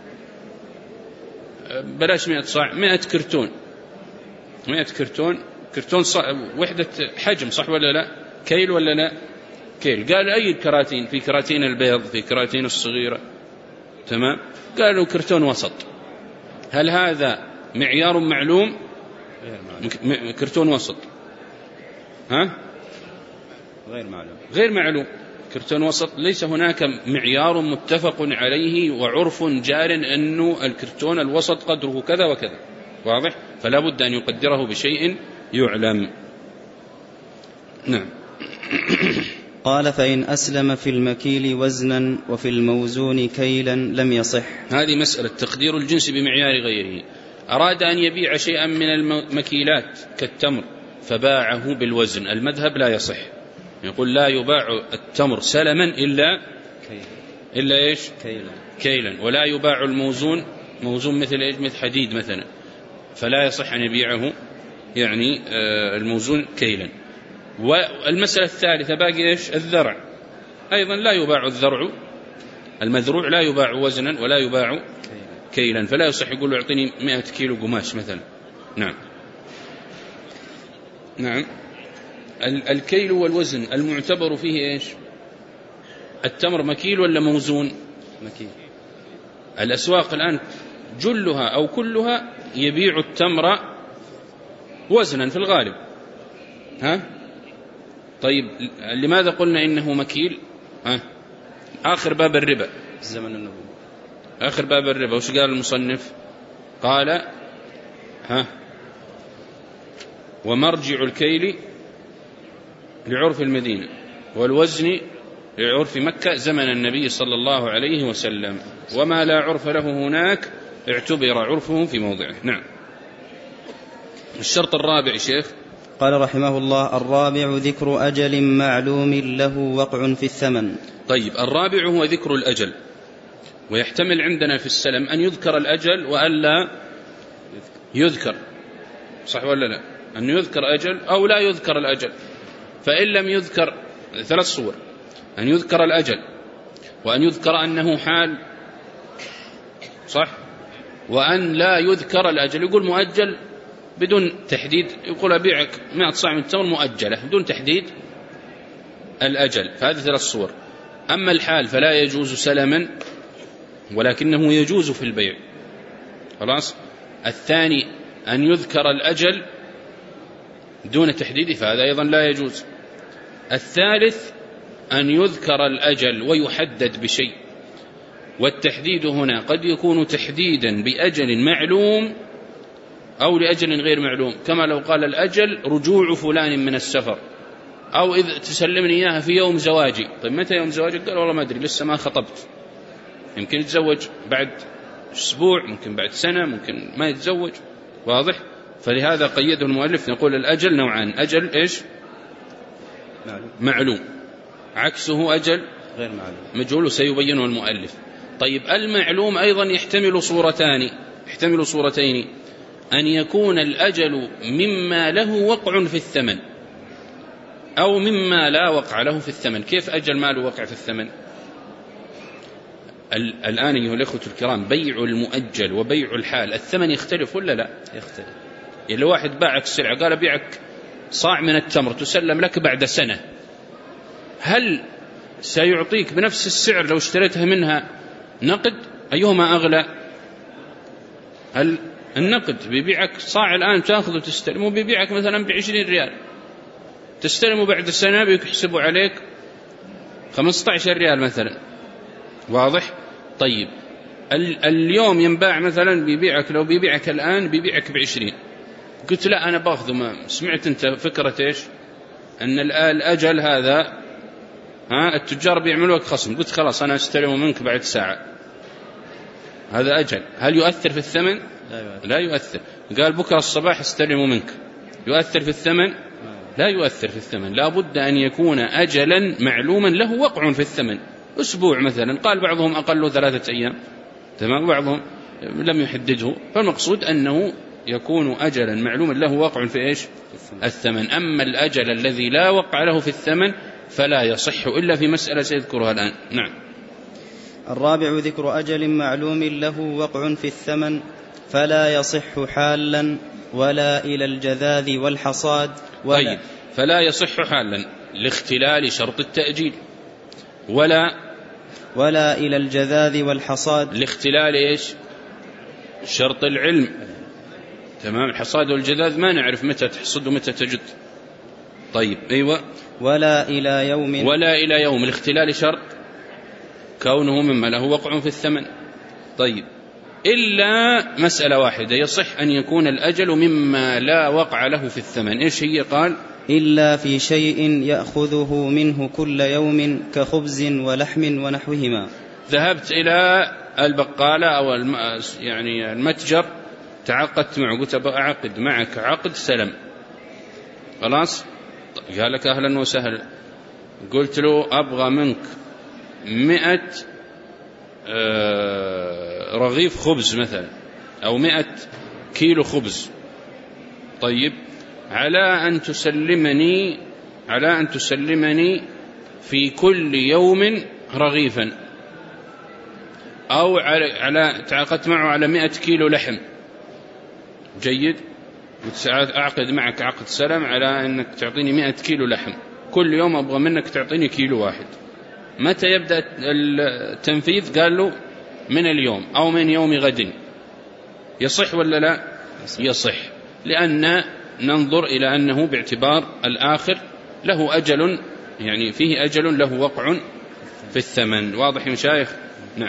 بلاش مئة صاع، مئة كرتون، مئة كرتون، كرتون وحدة حجم، صح ولا لا؟ كيل ولا لا؟ كيل. قال أي كراتين؟ في كراتين البيض، في كراتين الصغيرة، تمام؟ قالوا كرتون وسط. هل هذا معيار معلوم؟ كرتون وسط، ها؟ غير معلوم، غير معلوم. كرتون وسط ليس هناك معيار متفق عليه وعرف جار أنه الكرتون الوسط قدره كذا وكذا، واضح؟ فلا بد أن يقدره بشيء يعلم. نعم. قال فإن أسلم في المكيل وزنا وفي الموزون كيلا لم يصح. هذه مسألة تقدير الجنس بمعيار غيره. أراد أن يبيع شيئا من المكيلات كالتمر فباعه بالوزن، المذهب لا يصح، يقول لا يباع التمر سلما إلا إلا إيش؟ كيلا. كيلا. ولا يباع الموزون، موزون مثل إيش؟ مثل حديد مثلا، فلا يصح أن يبيعه يعني الموزون كيلا. والمسألة الثالثة باقي إيش؟ الذرع، أيضا لا يباع الذرع، المذروع لا يباع وزنا ولا يباع كيلا، فلا يصح يقول له اعطيني مئة كيلو قماش مثلا. نعم. نعم. الكيل والوزن المعتبر فيه إيش؟ التمر مكيل ولا موزون؟ مكيل. الأسواق الآن جلها أو كلها يبيع التمر وزنا في الغالب، ها؟ طيب لماذا قلنا إنه مكيل؟ ها؟ آخر باب الربا، زمن النبوة، آخر باب الربا، وش قال المصنف؟ قال ها ومرجع الكيل لعرف المدينة والوزن لعرف مكة زمن النبي صلى الله عليه وسلم، وما لا عرف له هناك اعتبر عرفه في موضعه. نعم. الشرط الرابع شيخ. قال رحمه الله: الرابع ذكر أجل معلوم له وقع في الثمن. طيب، الرابع هو ذكر الأجل، ويحتمل عندنا في السلم أن يذكر الأجل وألا يذكر، صح ولا لا؟ أن يذكر أجل أو لا يذكر الأجل. فإن لم يذكر، ثلاث صور: أن يذكر الأجل، وأن يذكر أنه حال، صح، وأن لا يذكر الأجل، يقول مؤجل بدون تحديد، يقول أبيعك مئة صاع من التمر مؤجلة بدون تحديد الأجل، فهذه ثلاث صور. أما الحال فلا يجوز سلما ولكنه يجوز في البيع، خلاص. الثاني أن يذكر الأجل دون تحديد، فهذا أيضا لا يجوز. الثالث أن يذكر الأجل ويحدد بشيء، والتحديد هنا قد يكون تحديدا بأجل معلوم أو لأجل غير معلوم، كما لو قال الأجل رجوع فلان من السفر، أو إذ تسلمني إياها في يوم زواجي. طيب متى يوم زواجي؟ قال والله ما أدري، لسه ما خطبت، يمكن يتزوج بعد أسبوع، ممكن بعد سنة، ممكن ما يتزوج. واضح؟ فلهذا قيده المؤلف، نقول الأجل نوعان: أجل إيش؟ معلوم, معلوم. عكسه أجل غير معلوم مجهول، سيبينه المؤلف. طيب المعلوم أيضا يحتمل صورتان، يحتمل صورتين: أن يكون الأجل مما له وقع في الثمن، أو مما لا وقع له في الثمن. كيف أجل ما له وقع في الثمن؟ الآن أيها الأخوة الكرام، بيع المؤجل وبيع الحال الثمن يختلف ولا لا؟ يختلف. يعني لو واحد باعك السلعة قال بيعك صاع من التمر تسلم لك بعد سنة، هل سيعطيك بنفس السعر لو اشتريتها منها نقد؟ أيهما أغلى؟ هل النقد بيبيعك صاع الآن تأخذ وتستلمه، بيبيعك مثلا بعشرين ريال، تستلمه بعد سنة بيحسبوا عليك خمسة عشر ريال مثلا. واضح؟ طيب اليوم ينباع مثلا بيبيعك، لو بيبيعك الآن بيبيعك بعشرين، قلت لا أنا باخذه. ما سمعت أنت فكرة إيش؟ أن الأجل هذا ها التجار بيعملوا لك خصم، قلت خلاص أنا أستلمه منك بعد ساعة، هذا أجل. هل يؤثر في الثمن؟ لا يؤثر. لا يؤثر. قال بكرة الصباح استلمه منك، يؤثر في الثمن؟ لا يؤثر في الثمن. لا بد أن يكون أجلا معلوما له وقع في الثمن. أسبوع مثلا، قال بعضهم أقل ثلاثة أيام، تمام، بعضهم لم يحدده. فالمقصود أنه يكون أجلا معلوما له وقع في إيش؟ الثمن. أما الأجل الذي لا وقع له في الثمن فلا يصح إلا في مسألة سيذكرها الآن. نعم. الرابع ذكر أجل معلوم له وقع في الثمن، فلا يصح حالا ولا إلى الجذاذ والحصاد ولا. طيب، فلا يصح حالا لاختلال شرط التأجيل، ولا ولا إلى الجذاذ والحصاد لاختلال إيش؟ شرط العلم. تمام. الحصاد والجذاذ ما نعرف متى تحصد ومتى تجد. طيب أيوة. ولا إلى يوم ولا إلى يوم لاختلال شرط كونه مما له وقع في الثمن. طيب، إلا مسألة واحدة يصح أن يكون الأجل مما لا وقع له في الثمن. إيش هي؟ قال إلا في شيء يأخذه منه كل يوم كخبز ولحم ونحوهما. ذهبت إلى البقالة أو الم... يعني المتجر، تعاقدت معه، قلت أعقد معك عقد سلم، خلاص، قال لك أهلا وسهلا. قلت له أبغى منك مئة آه رغيف خبز مثلا، أو مئة كيلو خبز. طيب، على أن تسلمني على أن تسلمني في كل يوم رغيفا، أو على تعاقدت معه على مئة كيلو لحم. جيد. أعقد معك عقد سلم على أنك تعطيني مئة كيلو لحم، كل يوم أبغى منك تعطيني كيلو واحد. متى يبدأ التنفيذ؟ قال له من اليوم أو من يوم غد. يصح ولا لا؟ يصح، لأن ننظر إلى أنه باعتبار الآخر له أجل، يعني فيه أجل له وقع في الثمن. واضح يا مشايخ؟ نعم.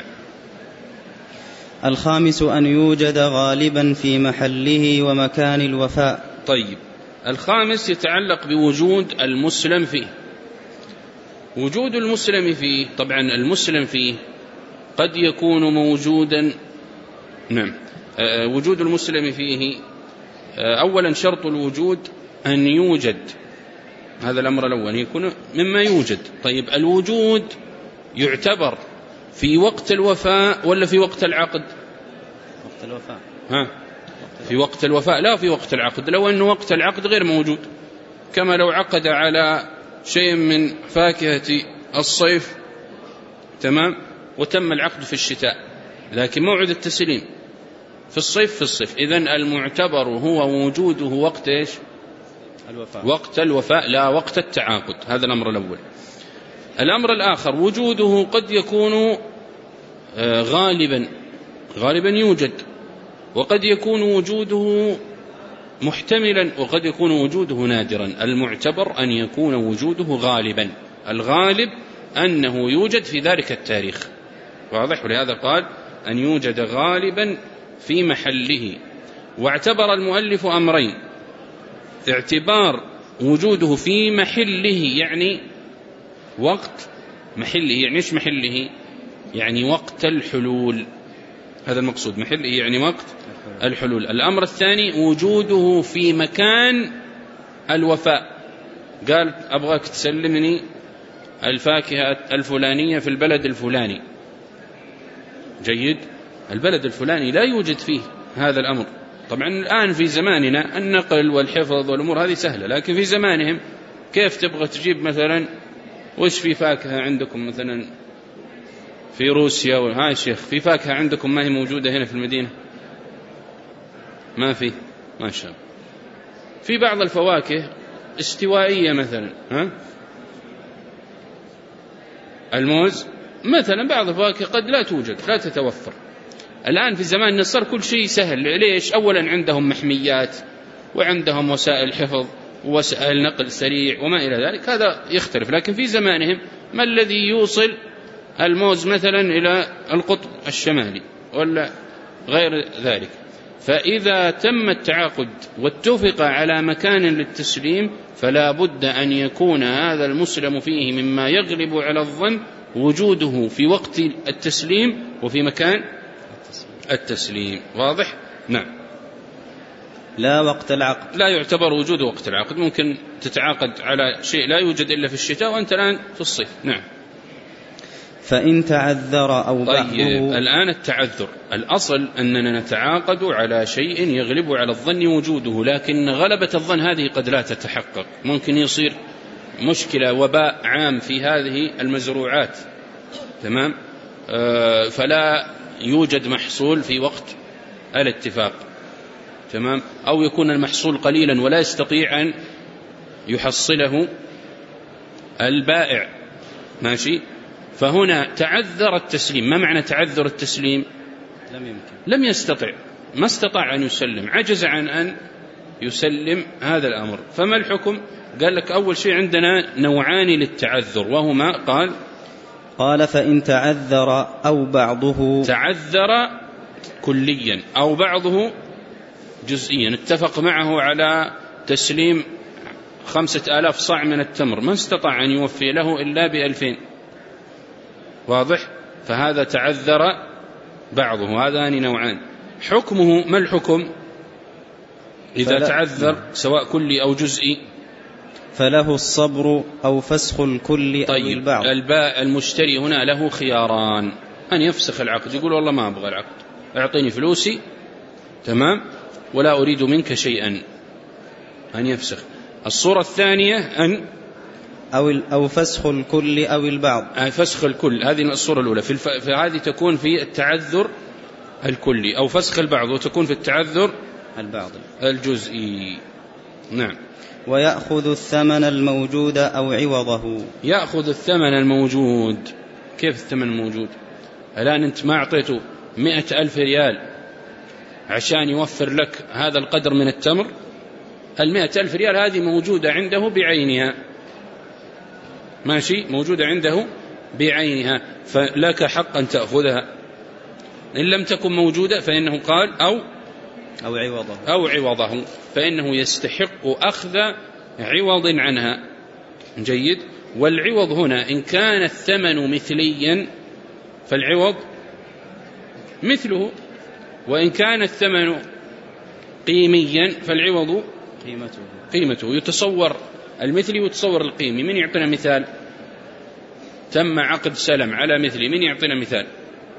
الخامس أن يوجد غالبا في محله ومكان الوفاء. طيب، الخامس يتعلق بوجود المسلم فيه. وجود المسلم فيه، طبعا المسلم فيه قد يكون موجودا. نعم. أه وجود المسلم فيه أولا شرط الوجود أن يوجد، هذا الأمر الأول، يكون مما يوجد. طيب، الوجود يعتبر في وقت الوفاء ولا في وقت العقد؟ وقت الوفاء. ها، في وقت الوفاء، لا في وقت العقد. لو أنه وقت العقد غير موجود، كما لو عقد على شيء من فاكهة الصيف، تمام، وتم العقد في الشتاء، لكن موعد التسليم في الصيف في الصيف. إذن المعتبر هو وجوده وقت إيش؟ الوفاء. وقت الوفاء، لا وقت التعاقد. هذا الأمر الأول. الأمر الآخر وجوده قد يكون غالبا غالبا يوجد، وقد يكون وجوده محتملا، وقد يكون وجوده نادرا. المعتبر أن يكون وجوده غالبا، الغالب أنه يوجد في ذلك التاريخ. واضح؟ ولهذا قال أن يوجد غالبا في محله واعتبر المؤلف أمرين: اعتبار وجوده في محله، يعني وقت محله، يعني إيش محله؟ يعني وقت الحلول، هذا المقصود، محله يعني وقت الحلول. الأمر الثاني وجوده في مكان الوفاء، قال أبغاك تسلمني الفاكهة الفلانية في البلد الفلاني. جيد، البلد الفلاني لا يوجد فيه هذا الأمر. طبعا الآن في زماننا النقل والحفظ والأمور هذه سهلة، لكن في زمانهم كيف تبغى تجيب مثلا وش في فاكهة عندكم مثلا في روسيا، وهاي شيخ في فاكهة عندكم ما هي موجودة هنا في المدينة؟ ما في، ما شاء الله. في بعض الفواكه استوائية مثلا، ها؟ الموز مثلا، بعض الفواكه قد لا توجد، لا تتوفر. الآن في زمان صار كل شيء سهل. ليش؟ أولا عندهم محميات وعندهم وسائل حفظ ووسائل نقل سريع وما إلى ذلك، هذا يختلف. لكن في زمانهم ما الذي يوصل الموز مثلا إلى القطب الشمالي ولا غير ذلك؟ فإذا تم التعاقد واتفق على مكان للتسليم فلا بد أن يكون هذا المسلم فيه مما يغلب على الظن وجوده في وقت التسليم وفي مكان التسليم. واضح؟ نعم. لا وقت العقد، لا يعتبر وجود وقت العقد. ممكن تتعاقد على شيء لا يوجد إلا في الشتاء وأنت الآن في الصيف. نعم. فإن تعذر أو بعضه. طيب، الآن التعذر، الأصل أننا نتعاقد على شيء يغلب على الظن وجوده، لكن غلبة الظن هذه قد لا تتحقق. ممكن يصير مشكلة، وباء عام في هذه المزروعات، تمام، آه فلا يوجد محصول في وقت الاتفاق، تمام، أو يكون المحصول قليلا ولا يستطيع أن يحصله البائع، ماشي. فهنا تعذر التسليم. ما معنى تعذر التسليم؟ لم يمكن، لم يستطع، ما استطاع أن يسلم، عجز عن أن يسلم هذا الأمر. فما الحكم؟ قال لك أول شيء عندنا نوعان للتعذر، وهما قال قال فإن تعذر أو بعضه. تعذر كليا أو بعضه جزئيا. اتفق معه على تسليم خمسة آلاف صاع من التمر، ما استطاع أن يوفي له إلا بألفين. واضح؟ فهذا تعذر بعضه. هذان نوعان. حكمه ما الحكم إذا تعذر سواء كلي أو جزئي؟ فله الصبر أو فسخ الكل طيب. أو البعض. الباء المشتري هنا له خياران: أن يفسخ العقد، يقول والله ما أبغى العقد، أعطيني فلوسي، تمام، ولا أريد منك شيئا، أن يفسخ. الصورة الثانية أن أو أو فسخ الكل أو البعض. فسخ الكل، هذه الصورة الأولى. في الف... فهذه تكون في التعذر الكلي، أو فسخ البعض، وتكون في التعذر البعض الجزئي. نعم. ويأخذ الثمن الموجود أو عوضه. يأخذ الثمن الموجود. كيف الثمن الموجود؟ الآن أنت ما أعطيته مئة ألف ريال عشان يوفر لك هذا القدر من التمر. المئة ألف ريال هذه موجودة عنده بعينها، ماشي، موجودة عنده بعينها، فلك حق أن تأخذها. إن لم تكن موجودة فإنه قال أو أو عوضه أو عوضه، فإنه يستحق أخذ عوض عنها. جيد. والعوض هنا إن كان الثمن مثليا فالعوض مثله، وإن كان الثمن قيميا فالعوض قيمته. قيمته. يتصور المثلي ويتصور القيمي. من يعطينا مثال؟ تم عقد سلم على مثلي، من يعطينا مثال؟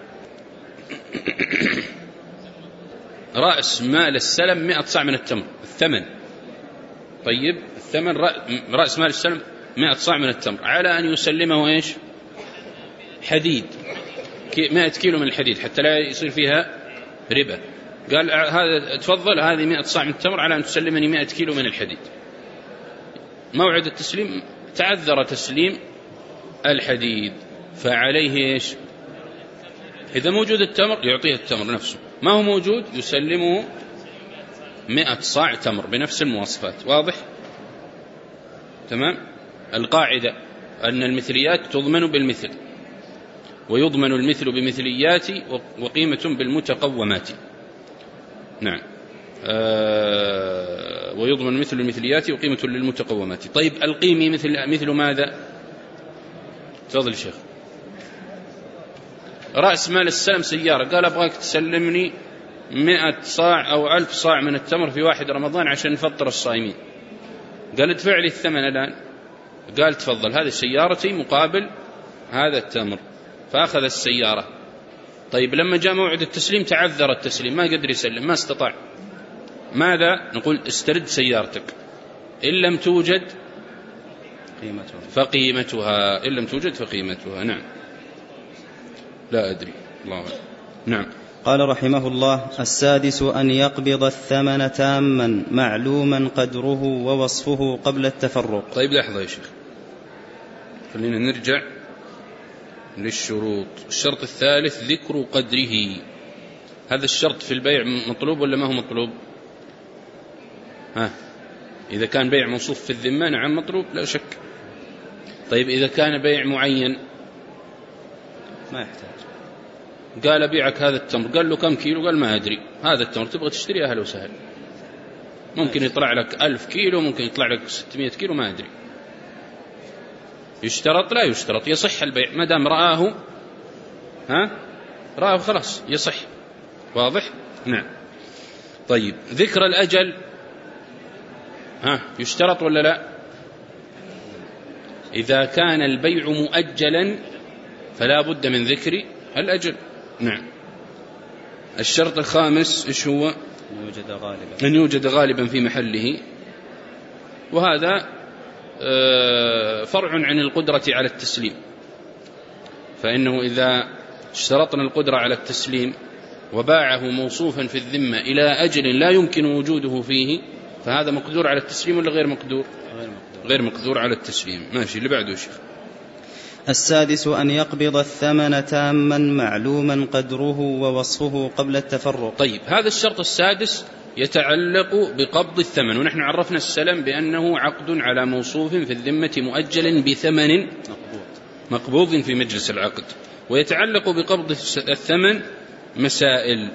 رأس مال السلم مئة صاع من التمر، الثمن. طيب، الثمن رأس مال السلم مئة صاع من التمر، على أن يسلمه إيش؟ حديد، مئة كيلو من الحديد، حتى لا يصير فيها ربا. قال هذا تفضل، هذه مئة صاع من التمر على أن تسلمني مئة كيلو من الحديد. موعد التسليم تعذر تسليم الحديد، فعليه إيش؟ إذا موجود التمر يعطيه التمر نفسه، ما هو موجود يسلمه مئة صاع تمر بنفس المواصفات. واضح؟ تمام. القاعدة أن المثليات تضمن بالمثل، ويضمن المثل بمثليات، وقيمة بالمتقومات. نعم. آه ويضمن مثل المثليات وقيمة للمتقومات. طيب القيمي مثل, مثل ماذا؟ تفضل الشيخ. رأس مال السلم سيارة، قال أبغاك تسلمني مئة صاع أو ألف صاع من التمر في واحد رمضان عشان نفطر الصائمين. قال ادفع لي الثمن الآن. قال تفضل، هذه سيارتي مقابل هذا التمر، فأخذ السيارة. طيب لما جاء موعد التسليم تعذر التسليم، ما قدر يسلم، ما استطاع، ماذا نقول؟ استرد سيارتك، إن لم توجد قيمتها فقيمتها، إن لم توجد فقيمتها. نعم. لا أدري، الله أعلم. نعم. قال رحمه الله: السادس أن يقبض الثمن تاما معلوما قدره ووصفه قبل التفرق. طيب لحظة يا شيخ، خلينا نرجع للشروط. الشرط الثالث ذكر قدره. هذا الشرط في البيع مطلوب ولا ما هو مطلوب؟ ها، إذا كان بيع موصوف في الذمة نعم مطلوب لا شك. طيب إذا كان بيع معين ما يحتاج. قال بيعك هذا التمر، قال له كم كيلو؟ قال ما أدري. هذا التمر تبغى تشتري أهلا وسهل، ممكن يطلع لك ألف كيلو، ممكن يطلع لك ستمائة كيلو، ما أدري. يشترط؟ لا يشترط، يصح البيع ما دام رآه، ها رآه خلاص يصح. واضح؟ نعم. طيب ذكر الأجل، ها يشترط ولا لا؟ إذا كان البيع مؤجلا فلا بد من ذكر الأجل. نعم. الشرط الخامس إيش هو؟ أن يوجد غالبا، أن يوجد غالبا في محله، وهذا فرع عن القدرة على التسليم. فإنه إذا اشترطنا القدرة على التسليم وباعه موصوفا في الذمة إلى أجل لا يمكن وجوده فيه، فهذا مقدور على التسليم ولا غير مقدور؟ غير مقدور, غير مقدور على التسليم. ماشي، اللي بعده شيخ. السادس أن يقبض الثمن تاما معلوما قدره ووصفه قبل التفرق. طيب هذا الشرط السادس يتعلق بقبض الثمن، ونحن عرفنا السلم بأنه عقد على موصوف في الذمة مؤجل بثمن مقبوض مقبوض في مجلس العقد. ويتعلق بقبض الثمن مسائل.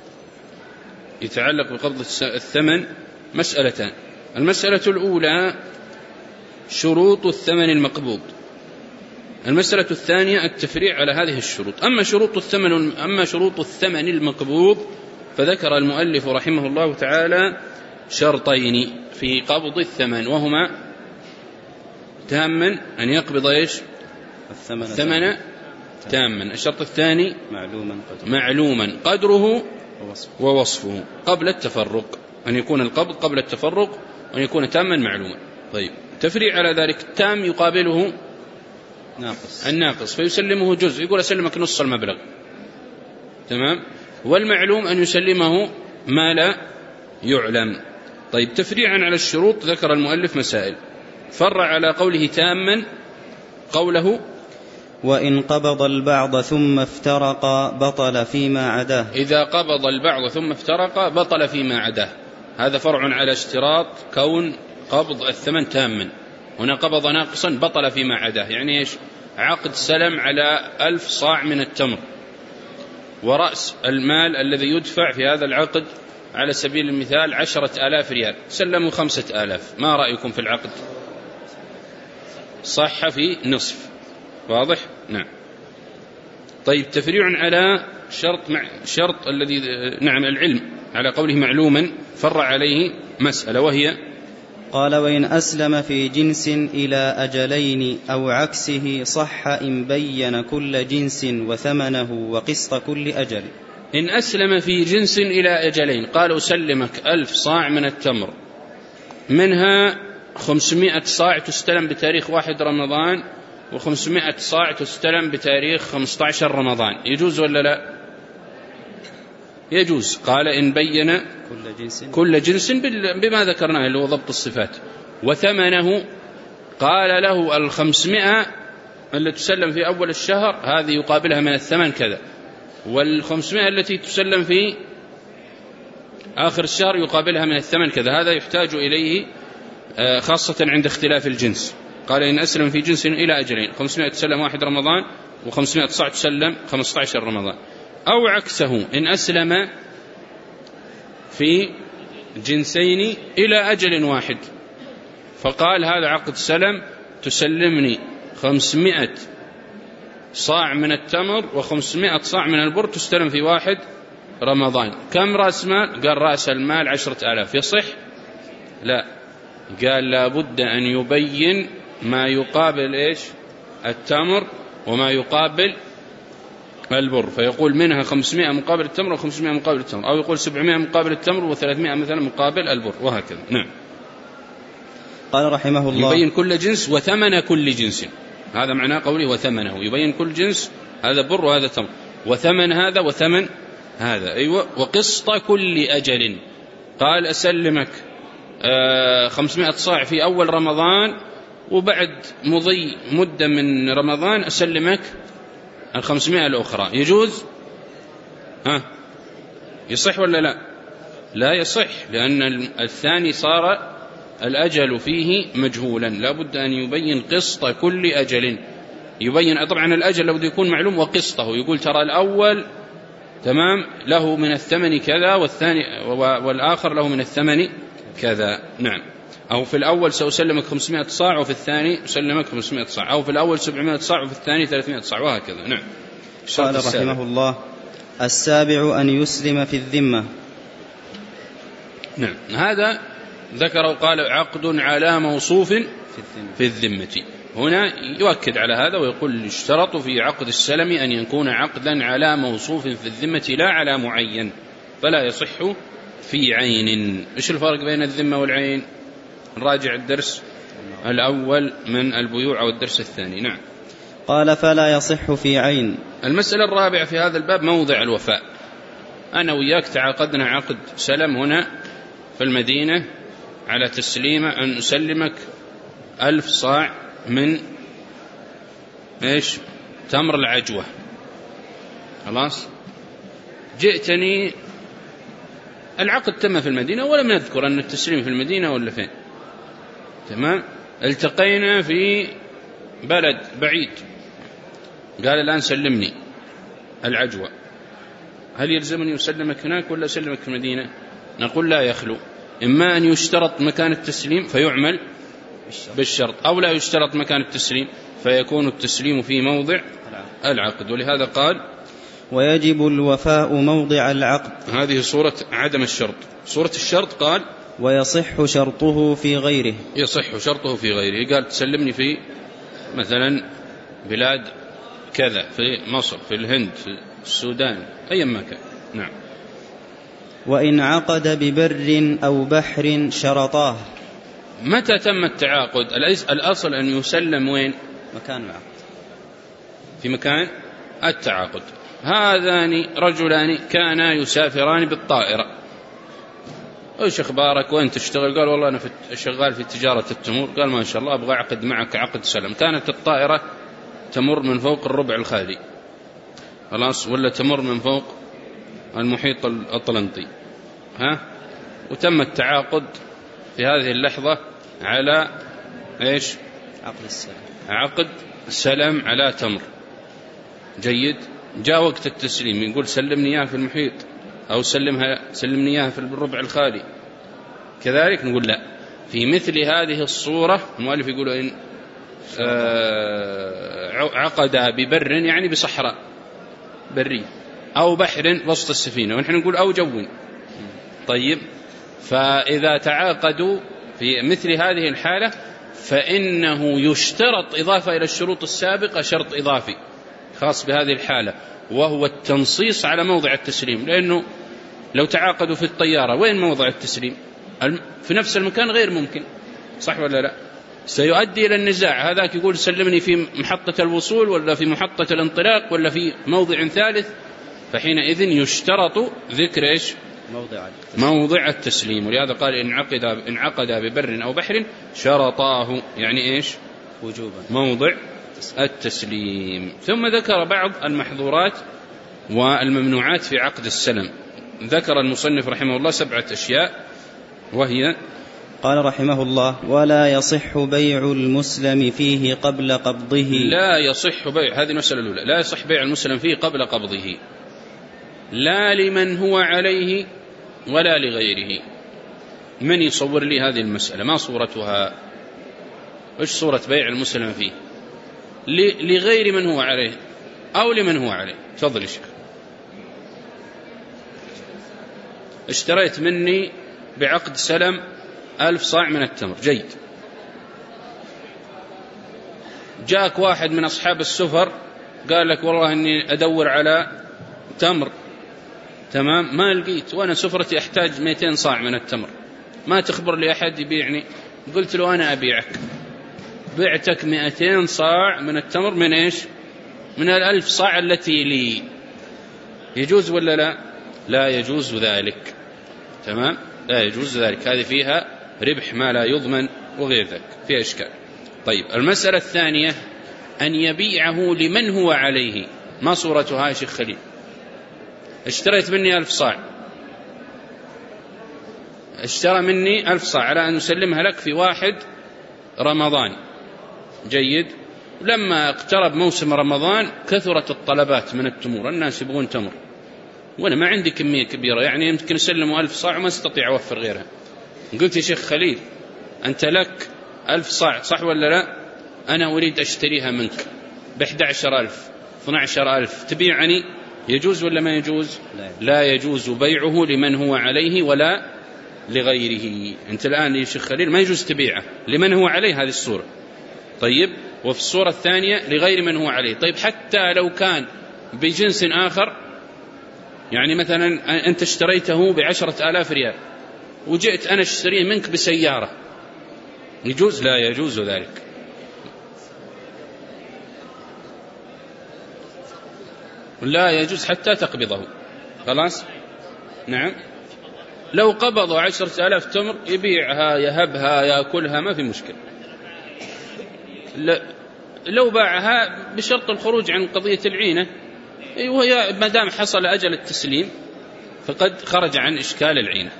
يتعلق بقبض الثمن مسألتان. المسألة الأولى شروط الثمن المقبوض. المسألة الثانية التفريع على هذه الشروط. أما شروط الثمن أما شروط الثمن المقبوض فذكر المؤلف رحمه الله تعالى شرطين في قبض الثمن، وهما تاما، أن يقبض إيش؟ الثمن, الثمن تاما. الشرط الثاني معلوما قدره, معلوما قدره ووصفه. ووصفه قبل التفرق، أن يكون القبض قبل التفرق وأن يكون تاما معلوما. طيب تفريع على ذلك، التام يقابله ناقص الناقص فيسلمه جزء، يقول أسلمك نص المبلغ، تمام. والمعلوم أن يسلمه ما لا يعلم. طيب تفريعا على الشروط ذكر المؤلف مسائل. فرع على قوله تاما قوله وإن قبض البعض ثم افترق بطل فيما عداه. إذا قبض البعض ثم افترق بطل فيما عداه. هذا فرع على اشتراط كون قبض الثمن تاما. هنا قبض ناقصا بطل فيما عداه، يعني إيش؟ عقد سلم على ألف صاع من التمر، ورأس المال الذي يدفع في هذا العقد على سبيل المثال عشرة آلاف ريال، سلموا خمسة آلاف. ما رأيكم في العقد؟ صح في نصف. واضح؟ نعم. طيب تفريع على شرط مع شرط الذي نعم العلم على قوله معلوما، فرع عليه مسألة وهي قال وإن أسلم في جنس إلى أجلين أو عكسه صح إن بين كل جنس وثمنه وقسط كل أجل. إن أسلم في جنس إلى أجلين، قال أسلمك ألف صاع من التمر، منها خمسمائة صاع تستلم بتاريخ واحد رمضان، وخمسمائة صاع تستلم بتاريخ خمسة عشر رمضان، يجوز ولا لا؟ يجوز. قال إن بين كل جنس, كل جنس بما ذكرناه اللي هو ضبط الصفات، وثمنه قال له الخمسمائة التي تسلم في أول الشهر هذه يقابلها من الثمن كذا، والخمسمائة التي تسلم في آخر الشهر يقابلها من الثمن كذا. هذا يحتاج إليه خاصة عند اختلاف الجنس. قال إن أسلم في جنس إلى أجلين، خمسمائة تسلم واحد رمضان وخمسمائة صاع تسلم خمسة عشر رمضان. أو عكسه، إن أسلم في جنسين إلى أجل واحد، فقال هذا عقد سلم، تسلمني خمسمائة صاع من التمر وخمسمائة صاع من البر تستلم في واحد رمضان. كم رأس مال؟ قال رأس المال عشرة آلاف. يصح؟ لا، قال لابد أن يبين ما يقابل إيش؟ التمر وما يقابل البر، فيقول منها خمسمائة مقابل التمر وخمسمائة مقابل التمر، أو يقول سبعمائة مقابل التمر وثلاثمائة مثلا مقابل البر، وهكذا. نعم. قال رحمه الله يبين كل جنس وثمن كل جنس، هذا معناه قوله وثمنه، يبين كل جنس، هذا بر وهذا تمر، وثمن هذا وثمن هذا. أيوة. وقسط كل أجل، قال أسلمك خمسمائة صاع في أول رمضان، وبعد مضي مدة من رمضان أسلمك الخمسمائة الأخرى، يجوز؟ ها يصح ولا لا؟ لا يصح، لأن الثاني صار الأجل فيه مجهولا، لا بد أن يبين قسط كل أجل، يبين طبعا الأجل لابد يكون معلوم وقسطه، يقول ترى الأول تمام له من الثمن كذا، والثاني والآخر له من الثمن كذا. نعم. أو في الأول سأسلمك خمسمائة صاع وفي الثاني أسلمك خمسمائة صاع، أو في الأول سبعمائة صاع وفي الثاني ثلاثمائة صاع، وهكذا. نعم. قال رحمه الله السابع أن يسلم في الذمة. نعم. هذا ذكر وقال عقد على موصوف في الذمة، هنا يؤكد على هذا ويقول اشترط في عقد السلم أن يكون عقدا على موصوف في الذمة لا على معين، فلا يصح في عين. إيش الفرق بين الذمة والعين؟ نراجع الدرس الأول من البيوع أو الدرس الثاني. نعم. قال فلا يصح في عين. المسألة الرابعة في هذا الباب موضع الوفاء. أنا وياك تعاقدنا عقد سلم هنا في المدينة على تسليمة أن أسلمك ألف صاع من إيش؟ تمر العجوة. خلاص، جئتني، العقد تم في المدينة ولم نذكر أن التسليم في المدينة ولا فين، تمام. التقينا في بلد بعيد، قال الآن سلمني العجوة، هل يلزمني أسلمك هناك ولا أسلمك في المدينة؟ نقول لا يخلو، إما أن يشترط مكان التسليم فيعمل بالشرط، أو لا يشترط مكان التسليم فيكون التسليم في موضع العقد. ولهذا قال ويجب الوفاء موضع العقد. هذه صورة عدم الشرط. صورة الشرط قال ويصح شرطه في غيره. يصح شرطه في غيره، قال تسلمني في مثلا بلاد كذا، في مصر، في الهند، في السودان، أي مكان. نعم. وإن عقد ببر أو بحر شرطاه. متى تم التعاقد؟ الأصل أن يسلم وين؟ مكان العقد، في مكان التعاقد. هذان رجلان كانا يسافران بالطائرة، ايش اخبارك وين تشتغل؟ قال والله انا شغال في تجارة التمور. قال ما شاء الله ابغى اعقد معك عقد سلم. كانت الطائرة تمر من فوق الربع الخالي، خلاص، ولا تمر من فوق المحيط الأطلنطي، ها، وتم التعاقد في هذه اللحظة على ايش؟ عقد السلم. عقد سلم على تمر. جيد. جاء وقت التسليم، يقول سلمني اياه في المحيط، أو سلمها سلمني إياها في الربع الخالي، كذلك نقول لا. في مثل هذه الصورة المؤلف يقول إن آه عقد ببر يعني بصحراء بري، أو بحر وسط السفينة، ونحن نقول أو جو. طيب، فإذا تعاقدوا في مثل هذه الحالة فإنه يشترط إضافة إلى الشروط السابقة شرط إضافي خاص بهذه الحالة، وهو التنصيص على موضع التسليم. لأنه لو تعاقدوا في الطيارة وين موضع التسليم؟ في نفس المكان غير ممكن، صح ولا لا؟ سيؤدي إلى النزاع، هذاك يقول سلمني في محطة الوصول ولا في محطة الانطلاق ولا في موضع ثالث، فحينئذ يشترط ذكر إيش؟ موضع التسليم. موضع التسليم. ولهذا قال إن عقد إن عقد ببر أو بحر شرطاه، يعني إيش؟ وجوبا موضع التسليم. ثم ذكر بعض المحظورات والممنوعات في عقد السلم. ذكر المصنف رحمه الله سبعة أشياء، وهي قال رحمه الله ولا يصح بيع المسلم فيه قبل قبضه. لا يصح بيع، هذه المسألة الأولى، لا يصح بيع المسلم فيه قبل قبضه، لا لمن هو عليه ولا لغيره. من يصور لي هذه المسألة؟ ما صورتها؟ إيش صورة بيع المسلم فيه لغير من هو عليه أو لمن هو عليه؟ تفضل يا شيخ. اشتريت مني بعقد سلم ألف صاع من التمر، جيد. جاءك واحد من أصحاب السفر قال لك والله إني أدور على تمر، تمام، ما لقيت، وأنا سفرتي أحتاج مئتين صاع من التمر، ما تخبر لي أحد يبيعني. قلت له أنا أبيعك، بعتك مئتين صاع من التمر من إيش؟ من الألف صاع التي لي. يجوز ولا لا؟ لا يجوز ذلك، تمام، لا يجوز ذلك، هذه فيها ربح ما لا يضمن وغير ذلك، فيها إشكال. طيب المسألة الثانية أن يبيعه لمن هو عليه، ما صورتها يا شيخ خليل؟ اشتريت مني ألف صاع، اشترى مني ألف صاع على أن أسلمها لك في واحد رمضان، جيد. لما اقترب موسم رمضان كثرت الطلبات من التمور، الناس يبغون تمر وأنا ما عندي كمية كبيرة، يعني يمكن أسلمه ألف صاع وما استطيع أوفر غيرها. قلت يا شيخ خليل أنت لك ألف صاع صح ولا لا؟ أنا أريد أشتريها منك بإحدى عشر ألف اثنى عشر ألف، تبيعني؟ يجوز ولا ما يجوز؟ لا يجوز بيعه لمن هو عليه ولا لغيره. أنت الآن يا شيخ خليل ما يجوز تبيعه لمن هو عليه، هذه الصورة. طيب وفي الصورة الثانية لغير من هو عليه. طيب حتى لو كان بجنس آخر، يعني مثلا أنت اشتريته بعشرة آلاف ريال وجئت أنا اشتريه منك بسيارة، يجوز؟ لا يجوز ذلك. لا يجوز حتى تقبضه، خلاص. نعم، لو قبضوا عشرة آلاف تمر يبيعها يهبها يأكلها ما في مشكلة. لو باعها بشرط الخروج عن قضية العينة، وهي ما دام حصل أجل التسليم فقد خرج عن إشكال العينة.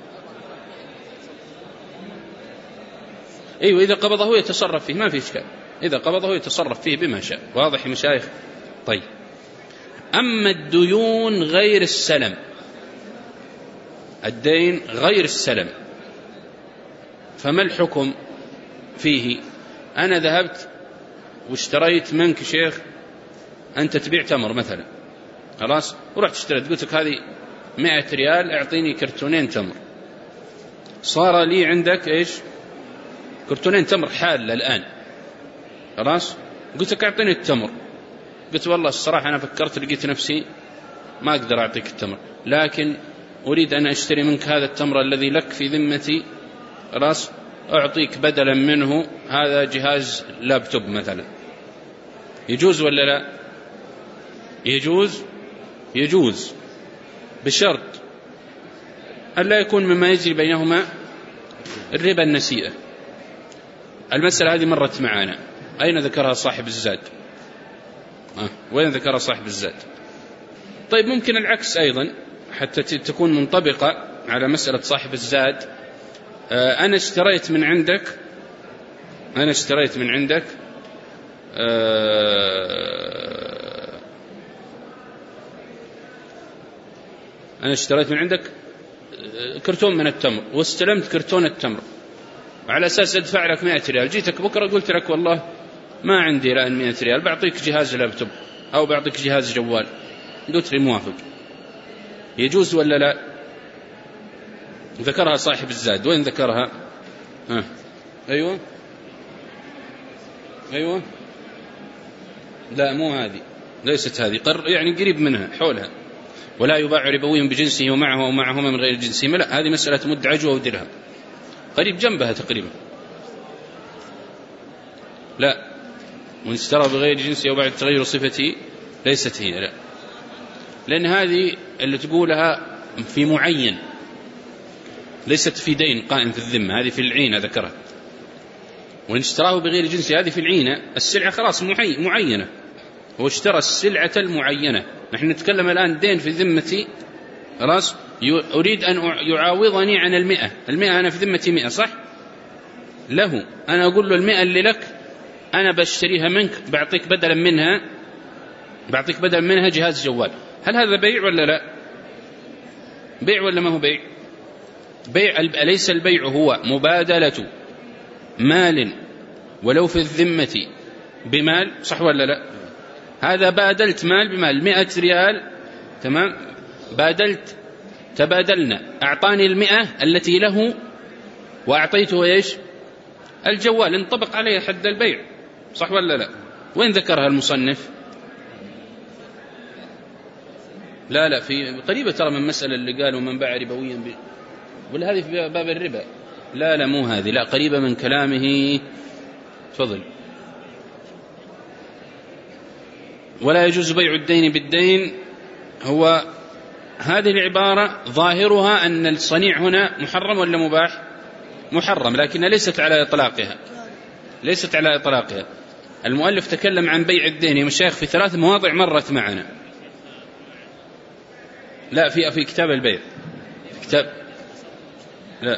أيوة، إذا قبضه يتصرف فيه ما في إشكال، إذا قبضه يتصرف فيه بما شاء. واضح يا مشايخ؟ طيب أما الديون غير السلم، الدين غير السلم، فما الحكم فيه؟ أنا ذهبت واشتريت منك شيخ، أنت تبيع تمر مثلا، خلاص، ورحت اشتريت، قلت لك هذه مئة ريال اعطيني كرتونين تمر. صار لي عندك إيش؟ كرتونين تمر حال الآن، خلاص. قلت لك اعطيني التمر، قلت والله الصراحة أنا فكرت لقيت نفسي ما أقدر أعطيك التمر، لكن أريد أن أشتري منك هذا التمر الذي لك في ذمتي، خلاص، أعطيك بدلا منه هذا جهاز لابتوب مثلا. يجوز ولا لا؟ يجوز، يجوز بشرط ألا يكون مما يجري بينهما الربا النسيئة. المسألة هذه مرت معنا، أين ذكرها صاحب الزاد؟ آه. وين ذكرها صاحب الزاد؟ طيب ممكن العكس أيضا حتى تكون منطبقة على مسألة صاحب الزاد. آه أنا اشتريت من عندك أنا اشتريت من عندك آه أنا اشتريت من عندك كرتون من التمر، واستلمت كرتون التمر على أساس أدفع لك مئة ريال. جيتك بكرة قلت لك والله ما عندي الآن مئة ريال، بعطيك جهاز لابتوب أو بعطيك جهاز جوال. قلت لي موافق. يجوز ولا لا؟ ذكرها صاحب الزاد. وين ذكرها؟ ها. أيوة أيوة لا مو هذه، ليست هذه، قر يعني قريب منها حولها. ولا يباع ربوي بجنسه ومعه ومعهما من غير جنسه، لا، هذه مسألة مد عجوة ودرهم، قريب جنبها تقريبا. لا، وإن اشترى بغير جنسه وبعد تغير صفته ليست هي، لا، لأن هذه اللي تقولها في معين، ليست في دين قائم في الذمة، هذه في العينة ذكرها. وإن اشتراه بغير جنسه هذه في العينة، السلعة خلاص معينة، هو اشترى السلعة المعينة. نحن نتكلم الآن دين في ذمتي، خلاص، أريد أن يعاوضني عن المئة المئة أنا في ذمتي مئة، صح؟ له أنا أقول له المئة اللي لك أنا بشتريها منك، بعطيك بدلا منها بعطيك بدلا منها جهاز جوال. هل هذا بيع ولا لا؟ بيع ولا ما هو بيع؟ بيع ليس البيع هو مبادلة مال ولو في الذمة بمال، صح ولا لا؟ هذا بادلت مال بمال، مئة ريال، تمام، بادلت تبادلنا، أعطاني المئة التي له وأعطيته إيش؟ الجوال، انطبق عليه حد البيع، صح ولا لا؟ وين ذكرها المصنف؟ لا لا في قريبة ترى من مسألة اللي قالوا من باع ربويا ب... ولا هذه في باب الربا؟ لا لا مو هذه، لا قريبة من كلامه. تفضل. ولا يجوز بيع الدين بالدين، هو هذه العبارة ظاهرها أن الصنيع هنا محرم ولا مباح؟ محرم، لكن ليست على إطلاقها، ليست على إطلاقها. المؤلف تكلم عن بيع الدين يا مشايخ في ثلاث مواضع مرت معنا. لا في في كتاب البيع، في كتاب لا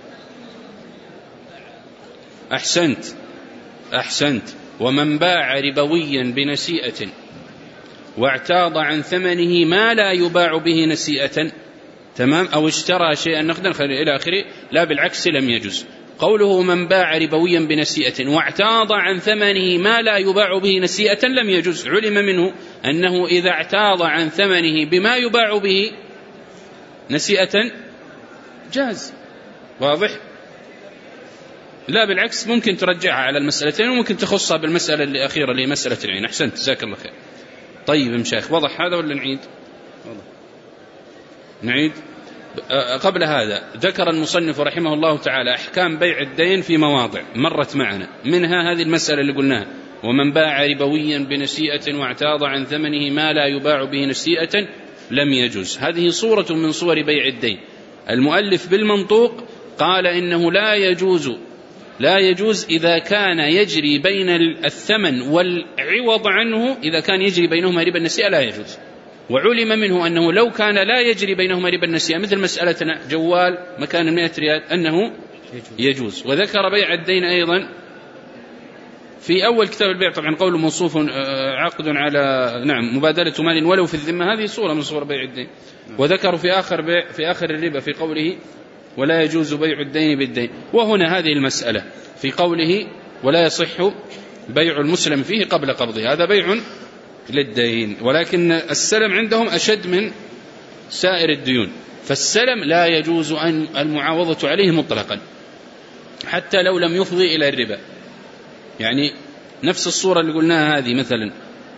أحسنت أحسنت ومن باع ربويا بنسيئة واعتاض عن ثمنه ما لا يباع به نسيئة، تمام، أو اشترى شيئا نقدا إلى آخره، لا بالعكس لم يجوز. قوله من باع ربويا بنسيئة واعتاض عن ثمنه ما لا يباع به نسيئة لم يجوز، علم منه أنه إذا اعتاض عن ثمنه بما يباع به نسيئة جاز، واضح؟ لا بالعكس ممكن ترجعها على المسألتين وممكن تخصها بالمسألة الأخيرة اللي هي مسألة العين. أحسنت جزاك الله خير. طيب مشايخ وضح هذا ولا نعيد؟ وضح. نعيد. قبل هذا ذكر المصنف رحمه الله تعالى أحكام بيع الدين في مواضع مرت معنا، منها هذه المسألة اللي قلناها، ومن باع ربويا بنسيئة واعتاض عن ثمنه ما لا يباع به نسيئة لم يجوز. هذه صورة من صور بيع الدين. المؤلف بالمنطوق قال إنه لا يجوز لا يجوز إذا كان يجري بين الثمن والعوض عنه، إذا كان يجري بينهما ربا النسيئة لا يجوز. وعلم منه أنه لو كان لا يجري بينهما ربا النسيئة مثل مسألتنا جوال مكان المئة ريال أنه يجوز. وذكر بيع الدين أيضا في أول كتاب البيع، طبعا قوله موصوف عقد على نعم مبادلة مال ولو في الذمة، هذه صورة من صور بيع الدين. وذكر في آخر بيع في آخر الربا في قوله ولا يجوز بيع الدين بالدين. وهنا هذه المسألة في قوله ولا يصح بيع المسلم فيه قبل قبضه، هذا بيع للدين، ولكن السلم عندهم أشد من سائر الديون، فالسلم لا يجوز أن المعاوضة عليه مطلقا حتى لو لم يفضي إلى الربا. يعني نفس الصورة اللي قلناها هذه، مثلا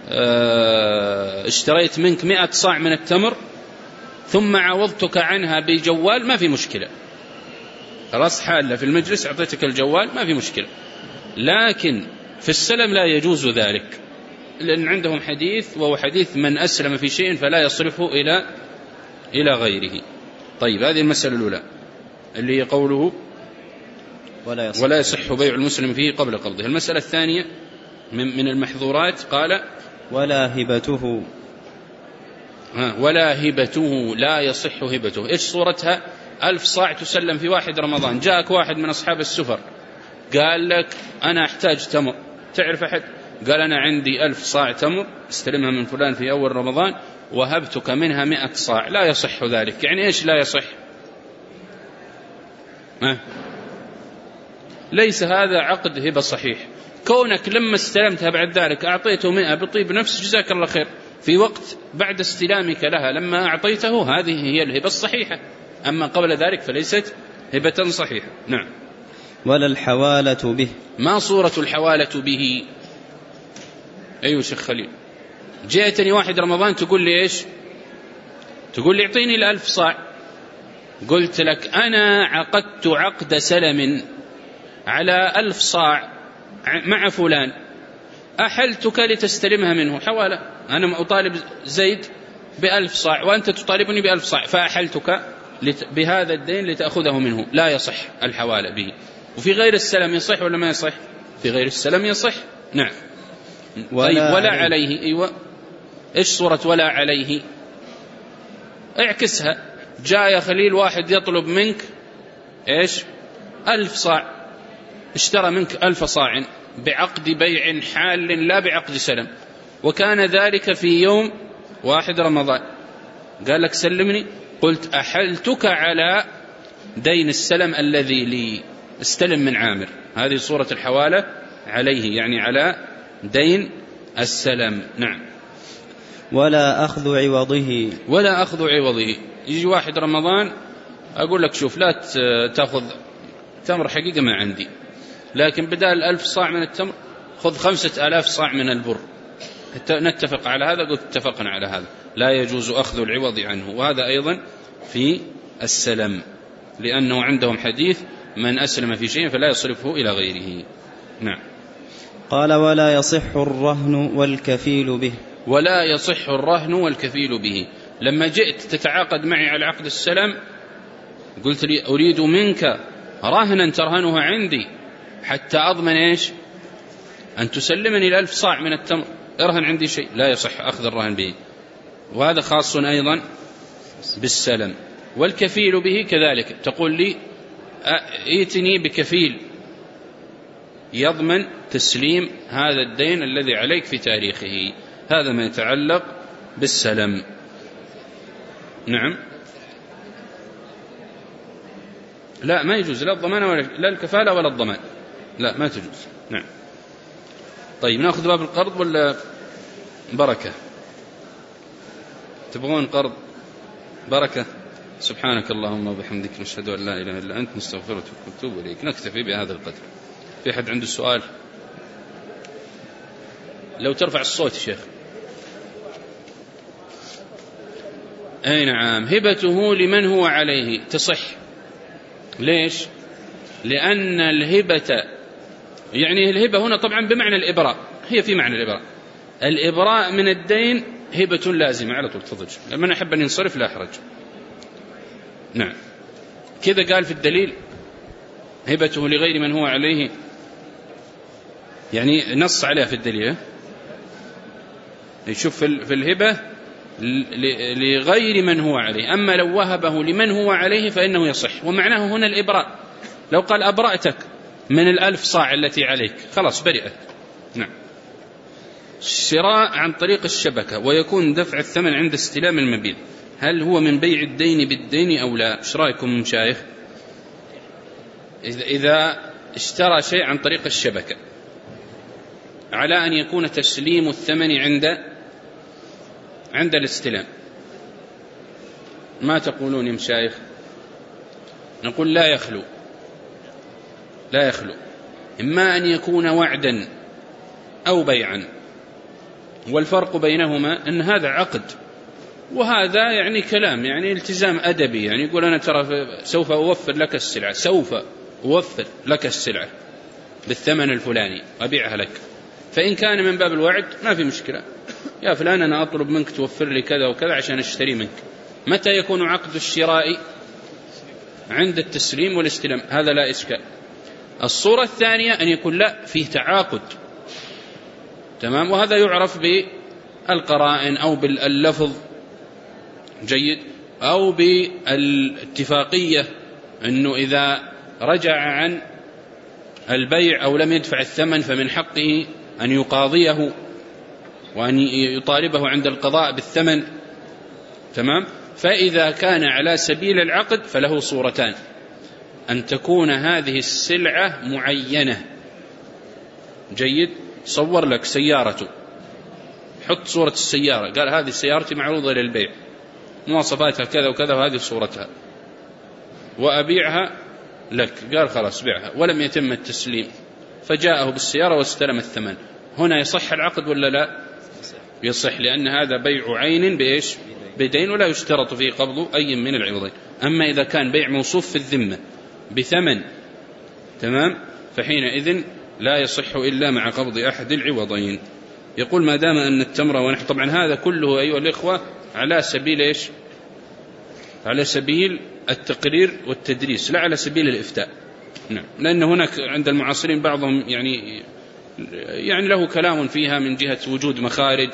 اشتريت منك مئة صاع من التمر ثم عوضتك عنها بجوال، ما في مشكلة، خلاص حالة في المجلس أعطيتك الجوال ما في مشكلة. لكن في السلم لا يجوز ذلك، لأن عندهم حديث وهو حديث من أسلم في شيء فلا يصرفه إلى إلى غيره. طيب هذه المسألة الأولى اللي هي قوله ولا يصح, ولا يصح بيع المسلم فيه قبل قبضه. المسألة الثانية من, من المحظورات قال ولا هبته ها ولا هبته لا يصح هبته. إيش صورتها؟ ألف صاع تسلم في واحد رمضان، جاءك واحد من أصحاب السفر قال لك أنا أحتاج تمر، تعرف أحد؟ قال أنا عندي ألف صاع تمر استلمها من فلان في أول رمضان وهبتك منها مئة صاع، لا يصح ذلك. يعني إيش لا يصح؟ ها؟ ليس هذا عقد هبة صحيح. كونك لما استلمتها بعد ذلك أعطيته مئة بطيب نفس جزاك الله خير، في وقت بعد استلامك لها لما أعطيته هذه هي الهبة الصحيحة، أما قبل ذلك فليست هبة صحيحة. نعم. ولا الحوالة به. ما صورة الحوالة به؟ أيوة شيخ خليل، جاءتني واحد رمضان تقول لي إيش؟ تقول لي اعطيني الألف صاع، قلت لك أنا عقدت عقد سلم على ألف صاع مع فلان، أحلتك لتستلمها منه حوالة، أنا أطالب زيد بألف صاع وأنت تطالبني بألف صاع، فأحلتك بهذا الدين لتأخذه منه، لا يصح الحوالة به. وفي غير السلم يصح ولا ما يصح؟ في غير السلم يصح. نعم. ولا, طيب ولا عليه. عليه أيوة. إيش صورة ولا عليه؟ اعكسها، جاء يا خليل واحد يطلب منك إيش؟ ألف صاع، اشترى منك ألف صاع بعقد بيع حال لا بعقد سلم، وكان ذلك في يوم واحد رمضان، قال لك سلمني، قلت أحلتك على دين السلم الذي لي، استلم من عامر، هذه صورة الحوالة عليه، يعني على دين السلم. نعم. ولا أخذ عوضه، ولا أخذ عوضه. يجي واحد رمضان أقول لك شوف لا تأخذ تمر، حقيقة ما عندي، لكن بدال ألف صاع من التمر خذ خمسة آلاف صاع من البر، نتفق على هذا. قلت اتفقنا على هذا، لا يجوز أخذ العوض عنه. وهذا أيضا في السلم، لأنه عندهم حديث من أسلم في شيء فلا يصرفه إلى غيره. نعم. قال ولا يصح الرهن والكفيل به. ولا يصح الرهن والكفيل به. لما جئت تتعاقد معي على عقد السلم قلت لي أريد منك رهنا ترهنها عندي حتى أضمن إيش؟ أن تسلمني الألف صاع من التمر، ارهن عندي شيء، لا يصح أخذ الرهن به. وهذا خاص أيضا بالسلم. والكفيل به كذلك، تقول لي ائتني بكفيل يضمن تسليم هذا الدين الذي عليك في تاريخه. هذا ما يتعلق بالسلم. نعم. لا ما يجوز، لا الضمان ولا لا الكفالة ولا الضمان، لا ما تجوز. نعم. طيب نأخذ باب القرض ولا بركة؟ تبغون قرض بركة؟ سبحانك اللهم وبحمدك، نشهد أن لا إله إلا أنت، نستغفرك ونتوب إليك. نكتفي بهذا القدر. في أحد عنده سؤال؟ لو ترفع الصوت يا شيخ. أي نعم. هبته لمن هو عليه تصح. ليش؟ لأن الهبة يعني الهبة هنا طبعا بمعنى الإبراء، هي في معنى الإبراء. الإبراء من الدين هبة لازمة على طول. تفضل. من أحب أن ينصرف لا أحرج. نعم. كذا قال في الدليل هبته لغير من هو عليه، يعني نص عليها في الدليل. يشوف في الهبة لغير من هو عليه، أما لو وهبه لمن هو عليه فإنه يصح. ومعناه هنا الإبراء. لو قال أبرأتك من الألف صاع التي عليك خلاص برئت. نعم. الشراء عن طريق الشبكة ويكون دفع الثمن عند استلام المبيع، هل هو من بيع الدين بالدين أو لا؟ ايش رأيكم مشايخ؟ إذا اشترى شيء عن طريق الشبكة على أن يكون تسليم الثمن عند عند الاستلام، ما تقولون يا مشايخ؟ نقول لا يخلو لا يخلو إما أن يكون وعدا أو بيعا، والفرق بينهما أن هذا عقد وهذا يعني كلام، يعني التزام أدبي، يعني يقول أنا ترى سوف أوفر لك السلعة، سوف أوفر لك السلعة بالثمن الفلاني أبيعها لك. فإن كان من باب الوعد ما في مشكلة، يا فلان أنا أطلب منك توفر لي كذا وكذا عشان أشتري منك. متى يكون عقد الشراء؟ عند التسليم والاستلام، هذا لا إشكال. الصورة الثانية أن يكون لا فيه تعاقد، تمام، وهذا يعرف بالقرائن أو باللفظ، جيد، أو بالاتفاقية، أنه إذا رجع عن البيع أو لم يدفع الثمن فمن حقه أن يقاضيه وأن يطالبه عند القضاء بالثمن، تمام. فإذا كان على سبيل العقد فله صورتان: أن تكون هذه السلعة معينة، جيد، صور لك سيارته، حط صورة السيارة، قال هذه سيارتي معروضة للبيع، مواصفاتها كذا وكذا وهذه صورتها، وأبيعها لك، قال خلاص بيعها، ولم يتم التسليم، فجاءه بالسيارة واستلم الثمن. هنا يصح العقد ولا لا؟ يصح، لأن هذا بيع عين بإيش؟ بدين، ولا يشترط فيه قبض أي من العوضين. أما إذا كان بيع موصوف في الذمة بثمن، تمام، فحينئذ لا يصح إلا مع قبض أحد العوضين. يقول ما دام أن التمر ونحن، طبعا هذا كله أيها الإخوة على سبيل إيش؟ على سبيل التقرير والتدريس، لا على سبيل الإفتاء. نعم. لأن هناك عند المعاصرين بعضهم يعني يعني له كلام فيها من جهة وجود مخارج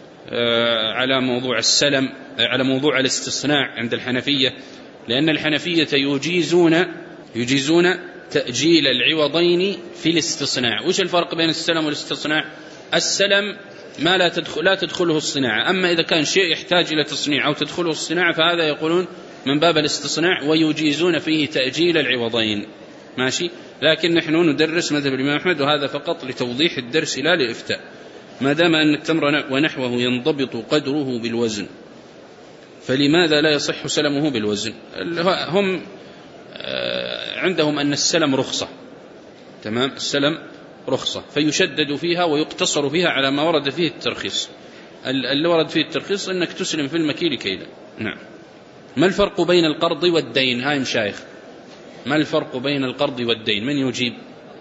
على موضوع السلم، على موضوع الاستصناع عند الحنفية، لأن الحنفية يجيزون يجيزون تأجيل العوضين في الاستصناع. وش الفرق بين السلم والاستصناع؟ السلم ما لا تدخل لا تدخله الصناعة، أما إذا كان شيء يحتاج إلى تصنيع أو تدخله الصناعة فهذا يقولون من باب الاستصناع ويجيزون فيه تأجيل العوضين. ماشي، لكن نحن ندرس مذهب الإمام أحمد، وهذا فقط لتوضيح الدرس لا للإفتاء. ما دام أن التمر ونحوه ينضبط قدره بالوزن، فلماذا لا يصح سلمه بالوزن؟ هم عندهم أن السلم رخصة، تمام، السلم رخصة، فيشدد فيها ويقتصر فيها على ما ورد فيه الترخيص. اللي ورد فيه الترخيص أنك تسلم في المكيل كيلا. نعم. ما الفرق بين القرض والدين؟ هاي مشايخ، ما الفرق بين القرض والدين؟ من يجيب؟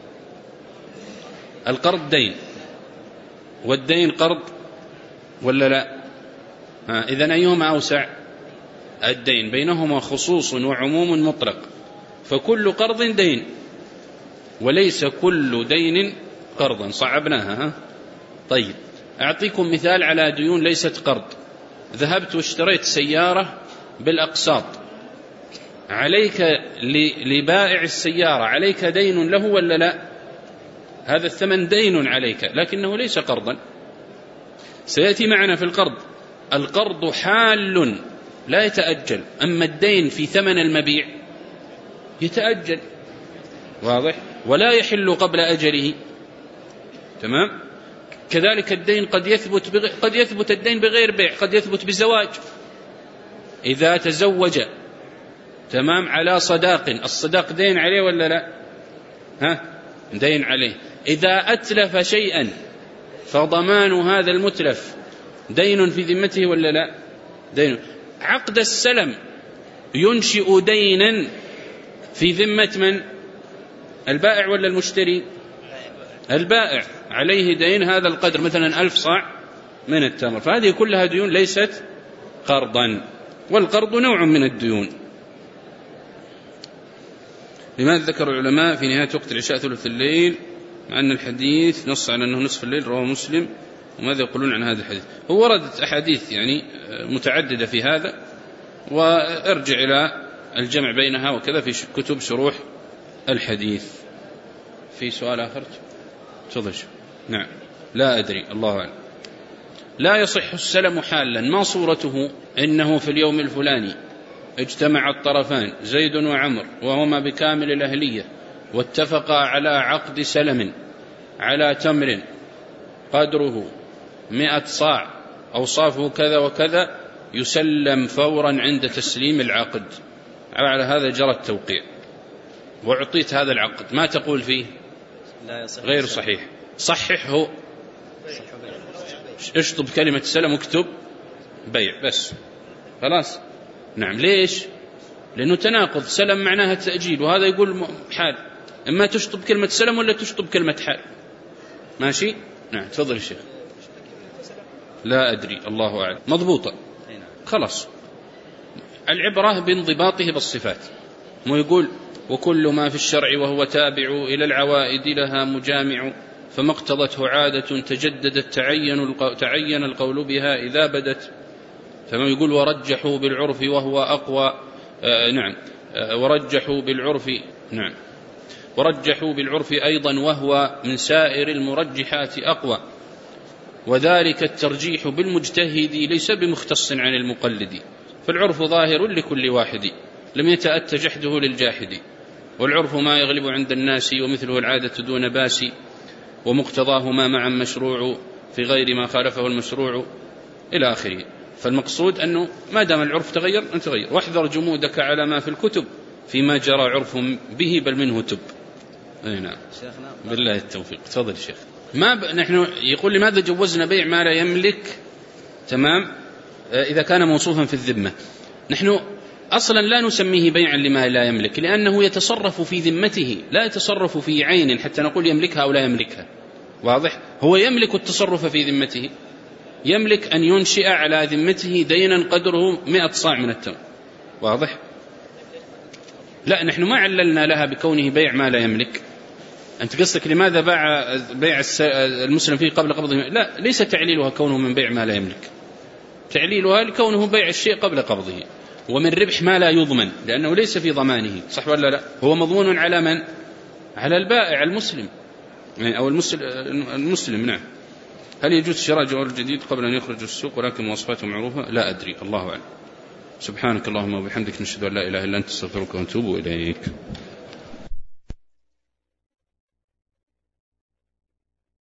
القرض دين والدين قرض ولا لا؟ إذن أيهما أوسع؟ الدين، بينهما خصوص وعموم مطلق، فكل قرض دين وليس كل دين قرضا. صعبناها ها؟ طيب، أعطيكم مثال على ديون ليست قرض. ذهبت واشتريت سيارة بالأقساط، عليك لبائع السيارة عليك دين له ولا لا؟ هذا الثمن دين عليك لكنه ليس قرضا. سيأتي معنا في القرض، القرض حال لا يتأجل، أما الدين في ثمن المبيع يتأجل، واضح، ولا يحل قبل أجله. تمام. كذلك الدين قد يثبت بغ... قد يثبت الدين بغير بيع، قد يثبت بزواج. إذا تزوج، تمام، على صداق، الصداق دين عليه ولا لا؟ ها، دين عليه. إذا أتلف شيئا فضمان هذا المتلف دين في ذمته ولا لا؟ دين. عقد السلم ينشئ دينا في ذمة من؟ البائع ولا المشتري؟ البائع، عليه دين هذا القدر، مثلا ألف صاع من التمر، فهذه كلها ديون ليست قرضا، والقرض نوع من الديون. لماذا ذكر العلماء في نهاية وقت العشاء ثلث الليل مع أن الحديث نص على أنه نصف الليل؟ رواه مسلم. وماذا يقولون عن هذا الحديث؟ هو وردت أحاديث يعني متعددة في هذا، وارجع إلى الجمع بينها وكذا في كتب شروح الحديث. في سؤال آخر؟ تفضل. نعم. لا أدري، الله أعلم. لا يصح السلم حالا، ما صورته؟ إنه في اليوم الفلاني اجتمع الطرفان زيد وعمر وهما بكامل الأهلية واتفقا على عقد سلم على تمر قدره مئة صاع أوصافه كذا وكذا، يسلم فورا عند تسليم العقد. على هذا جرى التوقيع وأعطيت هذا العقد، ما تقول فيه؟ غير صحيح. صححه، اشطب كلمة سلم واكتب بيع بس، خلاص. نعم. ليش؟ لأنه تناقض، سلم معناها تأجيل، وهذا يقول حال، إما تشطب كلمة سلم ولا تشطب كلمة حال. ماشي. نعم. تفضل الشيخ. لا أدري، الله أعلم. مضبوطة، خلاص. العبرة بانضباطه بالصفات، مو يقول وكل ما في الشرع وهو تابع إلى العوائد لها مجامع، فما اقتضته عادة تجددت تعين تعين القول بها إذا بدت. فما يقول ورجحوا بالعرف وهو أقوى. آه نعم. آه ورجحوا بالعرف. نعم. ورجحوا بالعرف أيضا وهو من سائر المرجحات أقوى، وذلك الترجيح بالمجتهد ليس بمختص عن المقلد، فالعرف ظاهر لكل واحد لم يتأت جحده للجاحد، والعرف ما يغلب عند الناس ومثله العادة دون باس، ومقتضاه ما معا مشروع في غير ما خالفه المشروع إلى آخره. فالمقصود أنه ما دام العرف تغير أن تغير، واحذر جمودك على ما في الكتب فيما جرى عرف به بل منه تب. أي نعم. بالله التوفيق. تفضل الشيخ. ما ب... نحن يقول لماذا جوزنا بيع ما لا يملك؟ تمام. إذا كان موصوفا في الذمة، نحن أصلا لا نسميه بيعا لما لا يملك، لأنه يتصرف في ذمته لا يتصرف في عين حتى نقول يملكها أو لا يملكها. واضح؟ هو يملك التصرف في ذمته، يملك أن ينشئ على ذمته دينا قدره مئة صاع من التمر. واضح؟ لا، نحن ما عللنا لها بكونه بيع ما لا يملك. أنت قصدك لماذا باع بيع المسلم فيه قبل قبضه؟ لا، ليس تعليلها كونه من بيع ما لا يملك، تعليلها لكونه بيع الشيء قبل قبضه، ومن ربح ما لا يضمن لأنه ليس في ضمانه. صح ولا لا؟ هو مضمون على من؟ على البائع المسلم أو المسلم, المسلم. نعم. هل يجوز شراء جوال جديد قبل أن يخرج السوق ولكن مواصفاته معروفة؟ لا أدري، الله أعلم. سبحانك اللهم وبحمدك نشهد أن لا إله إلا أنت نستغفرك ونتوب إليك.